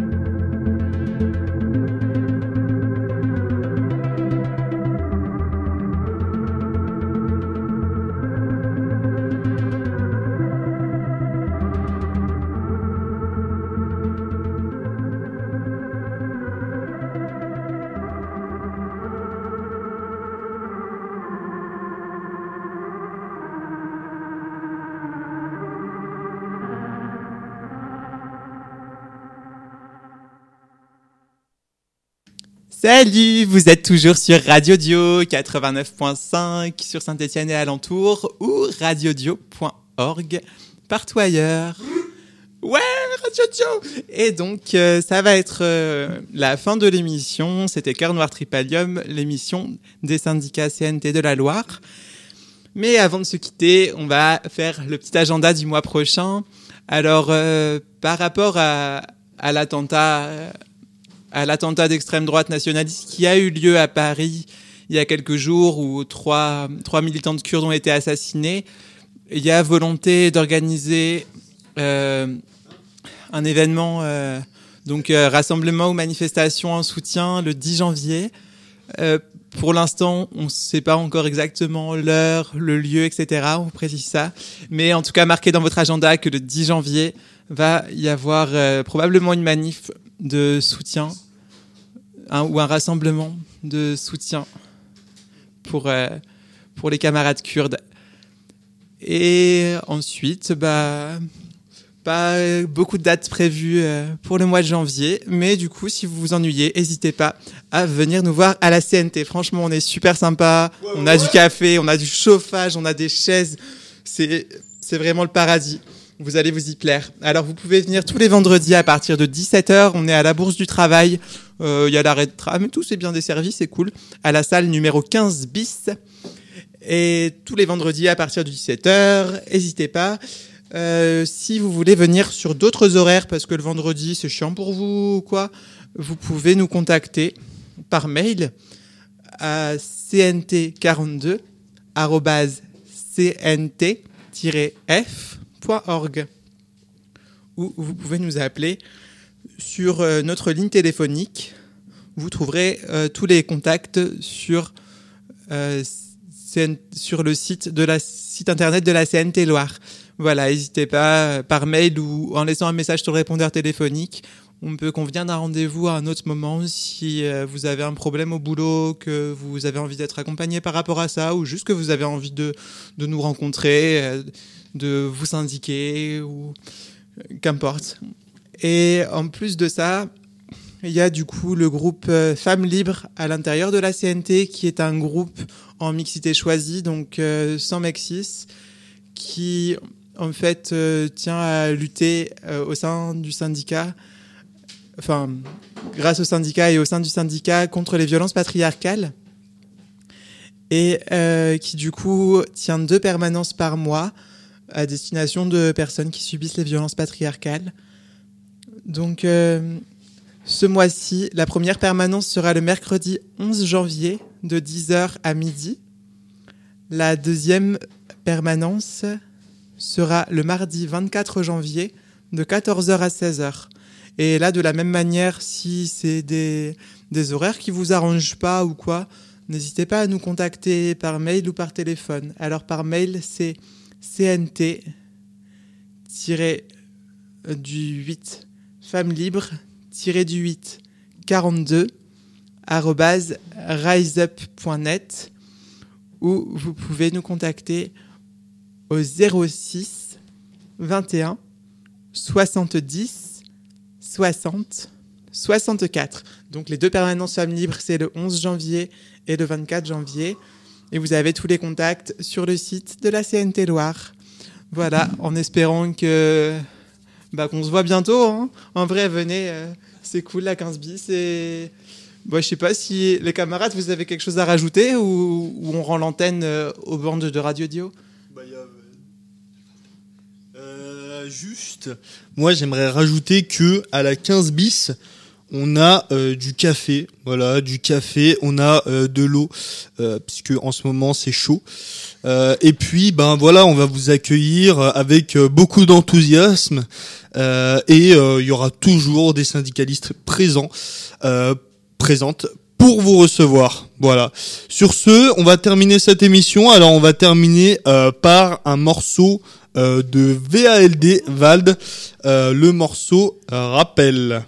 Salut, vous êtes toujours sur Radio Dio quatre-vingt-neuf point cinq sur Saint-Étienne et alentours ou radiodio point org partout ailleurs. Ouais, Radio Dio. Et donc, euh, ça va être euh, la fin de l'émission. C'était Cœur Noir Tripalium, l'émission des syndicats C N T de la Loire. Mais avant de se quitter, on va faire le petit agenda du mois prochain. Alors, euh, par rapport à, à l'attentat... Euh, à l'attentat d'extrême droite nationaliste qui a eu lieu à Paris il y a quelques jours où trois, trois militants de Kurdes ont été assassinés. Il y a volonté d'organiser euh, un événement, euh, donc euh, rassemblement ou manifestation en soutien le dix janvier. Euh, pour l'instant, on ne sait pas encore exactement l'heure, le lieu, et cetera. On vous précise ça. Mais en tout cas, marquez dans votre agenda que le dix janvier va y avoir euh, probablement une manif de soutien un, ou un rassemblement de soutien pour, euh, pour les camarades kurdes. Et ensuite, bah, pas beaucoup de dates prévues euh, pour le mois de janvier, mais du coup, si vous vous ennuyez, n'hésitez pas à venir nous voir à la C N T. Franchement, on est super sympa, ouais, on a ouais. du café, on a du chauffage, on a des chaises, c'est, c'est vraiment le paradis. Vous allez vous y plaire. Alors, vous pouvez venir tous les vendredis à partir de dix-sept heures. On est à la Bourse du Travail. Il euh, y a l'arrêt de tram, tout c'est bien desservi, c'est cool. À la salle numéro quinze bis. Et tous les vendredis à partir de dix-sept heures. N'hésitez pas. Euh, si vous voulez venir sur d'autres horaires, parce que le vendredi, c'est chiant pour vous ou quoi, vous pouvez nous contacter par mail à c n t quarante-deux arobase c n t tiret f point org ou vous pouvez nous appeler sur euh, notre ligne téléphonique. Vous trouverez euh, tous les contacts sur, euh, C N- sur le site, de la, site internet de la C N T Loire. Voilà, n'hésitez pas euh, par mail ou en laissant un message sur le répondeur téléphonique. On peut convenir d'un rendez-vous à un autre moment si euh, vous avez un problème au boulot, que vous avez envie d'être accompagné par rapport à ça, ou juste que vous avez envie de, de nous rencontrer, euh, de vous syndiquer, ou euh, qu'importe. Et en plus de ça, il y a du coup le groupe euh, Femmes Libres à l'intérieur de la C N T, qui est un groupe en mixité choisie, donc euh, sans mec cis, qui en fait euh, tient à lutter euh, au sein du syndicat, enfin grâce au syndicat et au sein du syndicat contre les violences patriarcales, et euh, qui du coup tient deux permanences par mois à destination de personnes qui subissent les violences patriarcales. Donc euh, ce mois-ci, la première permanence sera le mercredi onze janvier de dix heures à midi. La deuxième permanence sera le mardi vingt-quatre janvier de quatorze heures à seize heures. Et là, de la même manière, si c'est des, des horaires qui vous arrangent pas ou quoi, n'hésitez pas à nous contacter par mail ou par téléphone. Alors par mail, c'est C N T du huit femmes libres du huit quarante-deux arobase riseup point net, ou vous pouvez nous contacter au zéro six vingt et un soixante-dix soixante soixante-quatre. Donc les deux permanences femmes libres, c'est le onze janvier et le vingt-quatre janvier. Et vous avez tous les contacts sur le site de la C N T Loire. Voilà, en espérant que bah, qu'on se voit bientôt. Hein. En vrai, venez, euh, c'est cool la quinze bis. Et bon, je sais pas si les camarades, vous avez quelque chose à rajouter ou, ou on rend l'antenne euh, aux bandes de Radio Dio. Bah, y a... euh, juste, moi j'aimerais rajouter que à la quinze bis, on a euh, du café, voilà, du café, on a euh, de l'eau, euh, puisque en ce moment c'est chaud. Euh, et puis, ben voilà, on va vous accueillir avec euh, beaucoup d'enthousiasme, euh, et il euh, y aura toujours des syndicalistes présents, euh, présentes pour vous recevoir. Voilà. Sur ce, on va terminer cette émission. Alors, on va terminer euh, par un morceau euh, de V A L D Vald, euh, le morceau euh, Rappel.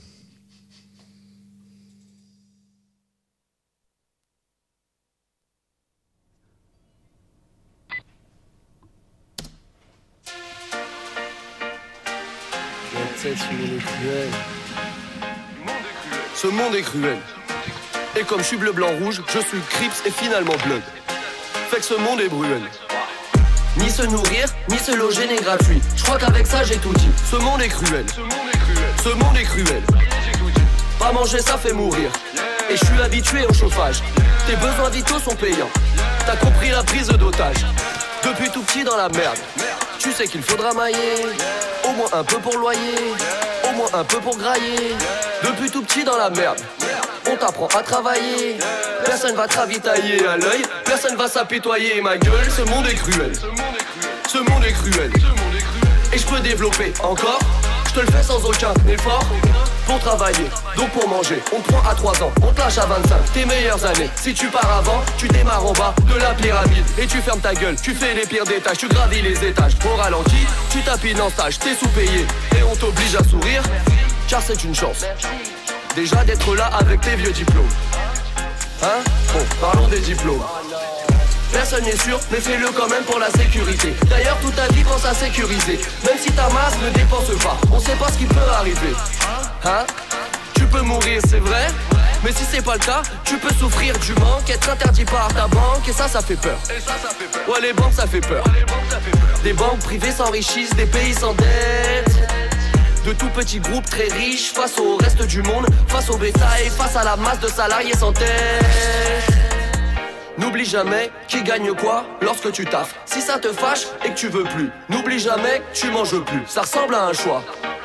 Ce monde est cruel. Ce monde est cruel. Et comme je suis bleu, blanc, rouge, je suis Crips et finalement bleu. Fait que ce monde est bruel. Ni se nourrir, ni se loger n'est gratuit. Je crois qu'avec ça j'ai tout dit. Ce monde est cruel. Ce monde est cruel. Ce monde est cruel. Pas manger ça fait mourir. Et je suis habitué au chauffage. Tes besoins vitaux sont payants. T'as compris la prise d'otage. Depuis tout petit dans la merde. Tu sais qu'il faudra mailler. Au moins un peu pour loyer. Au moins un peu pour grailler. Depuis tout petit dans la merde. On t'apprend à travailler. Personne va te ravitailler à l'œil. Personne va s'apitoyer ma gueule. Ce monde est cruel. Ce monde est cruel. Et je peux développer encore. Je te le fais sans aucun effort. Pour travailler, donc pour manger. On te prend à trois ans, on te lâche à vingt-cinq. Tes meilleures années, si tu pars avant, tu démarres en bas de la pyramide. Et tu fermes ta gueule, tu fais les pires des tâches. Tu gravis les étages, au ralenti, tu tapines en stage. T'es sous-payé, et on t'oblige à sourire. Car c'est une chance, déjà d'être là avec tes vieux diplômes. Hein? Bon, parlons des diplômes. Personne n'est sûr, mais fais-le quand même pour la sécurité. D'ailleurs, toute ta vie pense à sécuriser. Même si ta masse ne dépense pas, on sait pas ce qui peut arriver. Hein? Tu peux mourir, c'est vrai. Mais si c'est pas le cas, tu peux souffrir du manque, être interdit par ta banque, et ça, ça fait peur. Et ça, ça fait peur. Ouais, les banques, ça fait peur. Ouais, les banques, ça fait peur. Des banques privées s'enrichissent, des pays s'endettent. De tout petits groupes très riches face au reste du monde, face au bétail, face à la masse de salariés sans tête. N'oublie jamais qui gagne quoi lorsque tu taffes. Si ça te fâche et que tu veux plus, n'oublie jamais que tu manges plus. Ça ressemble à un choix.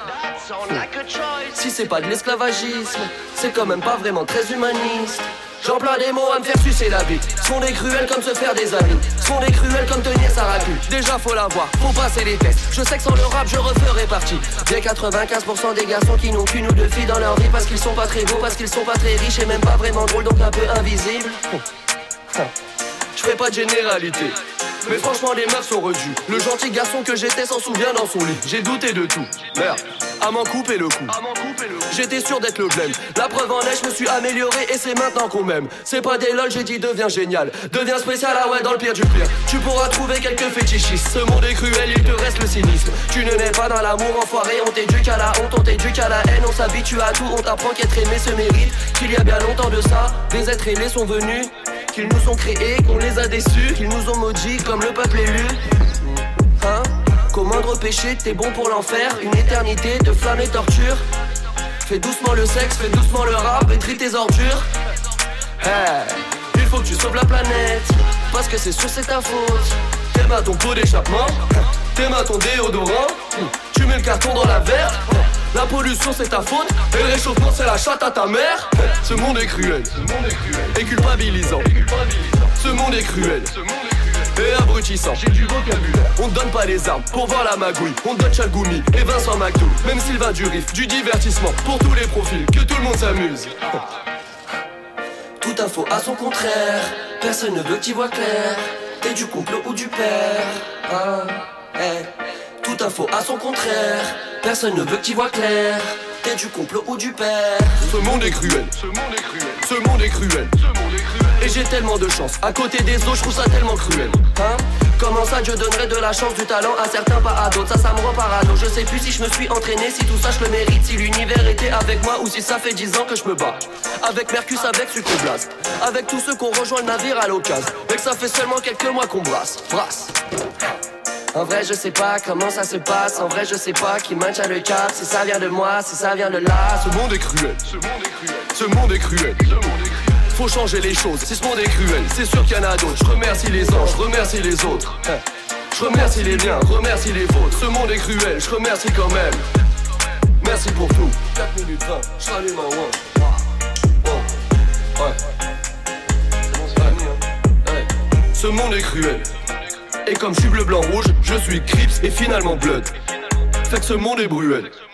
Si c'est pas de l'esclavagisme, c'est quand même pas vraiment très humaniste. J'emploie des mots à me faire sucer la bite. Ce monde est cruel comme se faire des amis. Ce monde est cruel comme tenir sa raclure. Déjà faut l'avoir, faut passer les tests. Je sais que sans le rap je referai partie des quatre-vingt-quinze pour cent des garçons qui n'ont qu'une ou deux filles dans leur vie. Parce qu'ils sont pas très beaux, parce qu'ils sont pas très riches et même pas vraiment drôles, donc un peu invisibles. Je fais pas de généralité, mais franchement les meufs sont redues. Le gentil garçon que j'étais s'en souvient dans son lit. J'ai douté de tout, merde, à m'en couper le cou. J'étais sûr d'être le blême. La preuve en est, je me suis amélioré et c'est maintenant qu'on m'aime. C'est pas des lol, j'ai dit deviens génial. Deviens spécial, ah ouais, dans le pire du pire. Tu pourras trouver quelques fétichistes. Ce monde est cruel, il te reste le cynisme. Tu ne nais pas dans l'amour enfoiré. On t'éduque à la honte, on t'éduque à la haine. On s'habitue à tout, on t'apprend qu'être aimé se mérite. Qu'il y a bien longtemps de ça, des êtres ailés sont venus. Qu'ils nous ont créés, qu'on les a déçus. Qu'ils nous ont maudits comme le peuple élu. Hein? Qu'au moindre péché, t'es bon pour l'enfer. Une éternité de flammes et torture. Fais doucement le sexe, fais doucement le rap et trie tes ordures. Hey, il faut que tu sauves la planète, parce que c'est sûr c'est ta faute. T'aimes à ton pot d'échappement, t'aimes à ton déodorant. Tu mets le carton dans la verte. La pollution c'est ta faute, et le réchauffement c'est la chatte à ta mère. Ce monde est cruel, et culpabilisant. Ce monde est cruel, et abrutissant. J'ai du vocabulaire. On te donne pas les armes pour voir la magouille. On te donne Chalgoumi et Vincent McDo. Même Sylvain du riff, du divertissement pour tous les profils, que tout le monde s'amuse. Tout Tout un faux à son contraire. Personne ne veut que t'y vois clair. T'es du complot ou du père. Ah, hey. Tout un faux à son contraire. Personne ne veut que t'y vois clair. T'es du complot ou du père. Ce monde est cruel. Ce monde est cruel. Ce monde est cruel. Et j'ai tellement de chance. À côté des autres, je trouve ça tellement cruel. Hein? Comment ça, Dieu donnerait de la chance, du talent à certains, pas à d'autres. Ça, ça me rend parano. Je sais plus si je me suis entraîné, si tout ça je le mérite, si l'univers était avec moi ou si ça fait dix ans que je me bats. Avec Mercus, avec Sucroblast, avec tous ceux qu'on rejoint le navire à l'occasion. Et que ça fait seulement quelques mois qu'on brasse. Brasse. En vrai je sais pas comment ça se passe. En vrai je sais pas qui maintient le cap. Si ça vient de moi, si ça vient de là. Ce monde est cruel. Ce monde est cruel. Ce monde est cruel. Ce monde est cruel. Faut changer les choses, si ce monde est cruel, c'est sûr qu'il y en a d'autres. Je remercie les anges, je remercie les autres. Je remercie les miens, je remercie les vôtres. Ce monde est cruel, je remercie quand même. Merci pour tout. quatre minutes vingt, je rallume un one. Ouais. Ouais. Ce monde est cruel. Et comme je suis bleu, blanc, rouge, je suis Crips et finalement Blood. Fait que ce monde est bruel.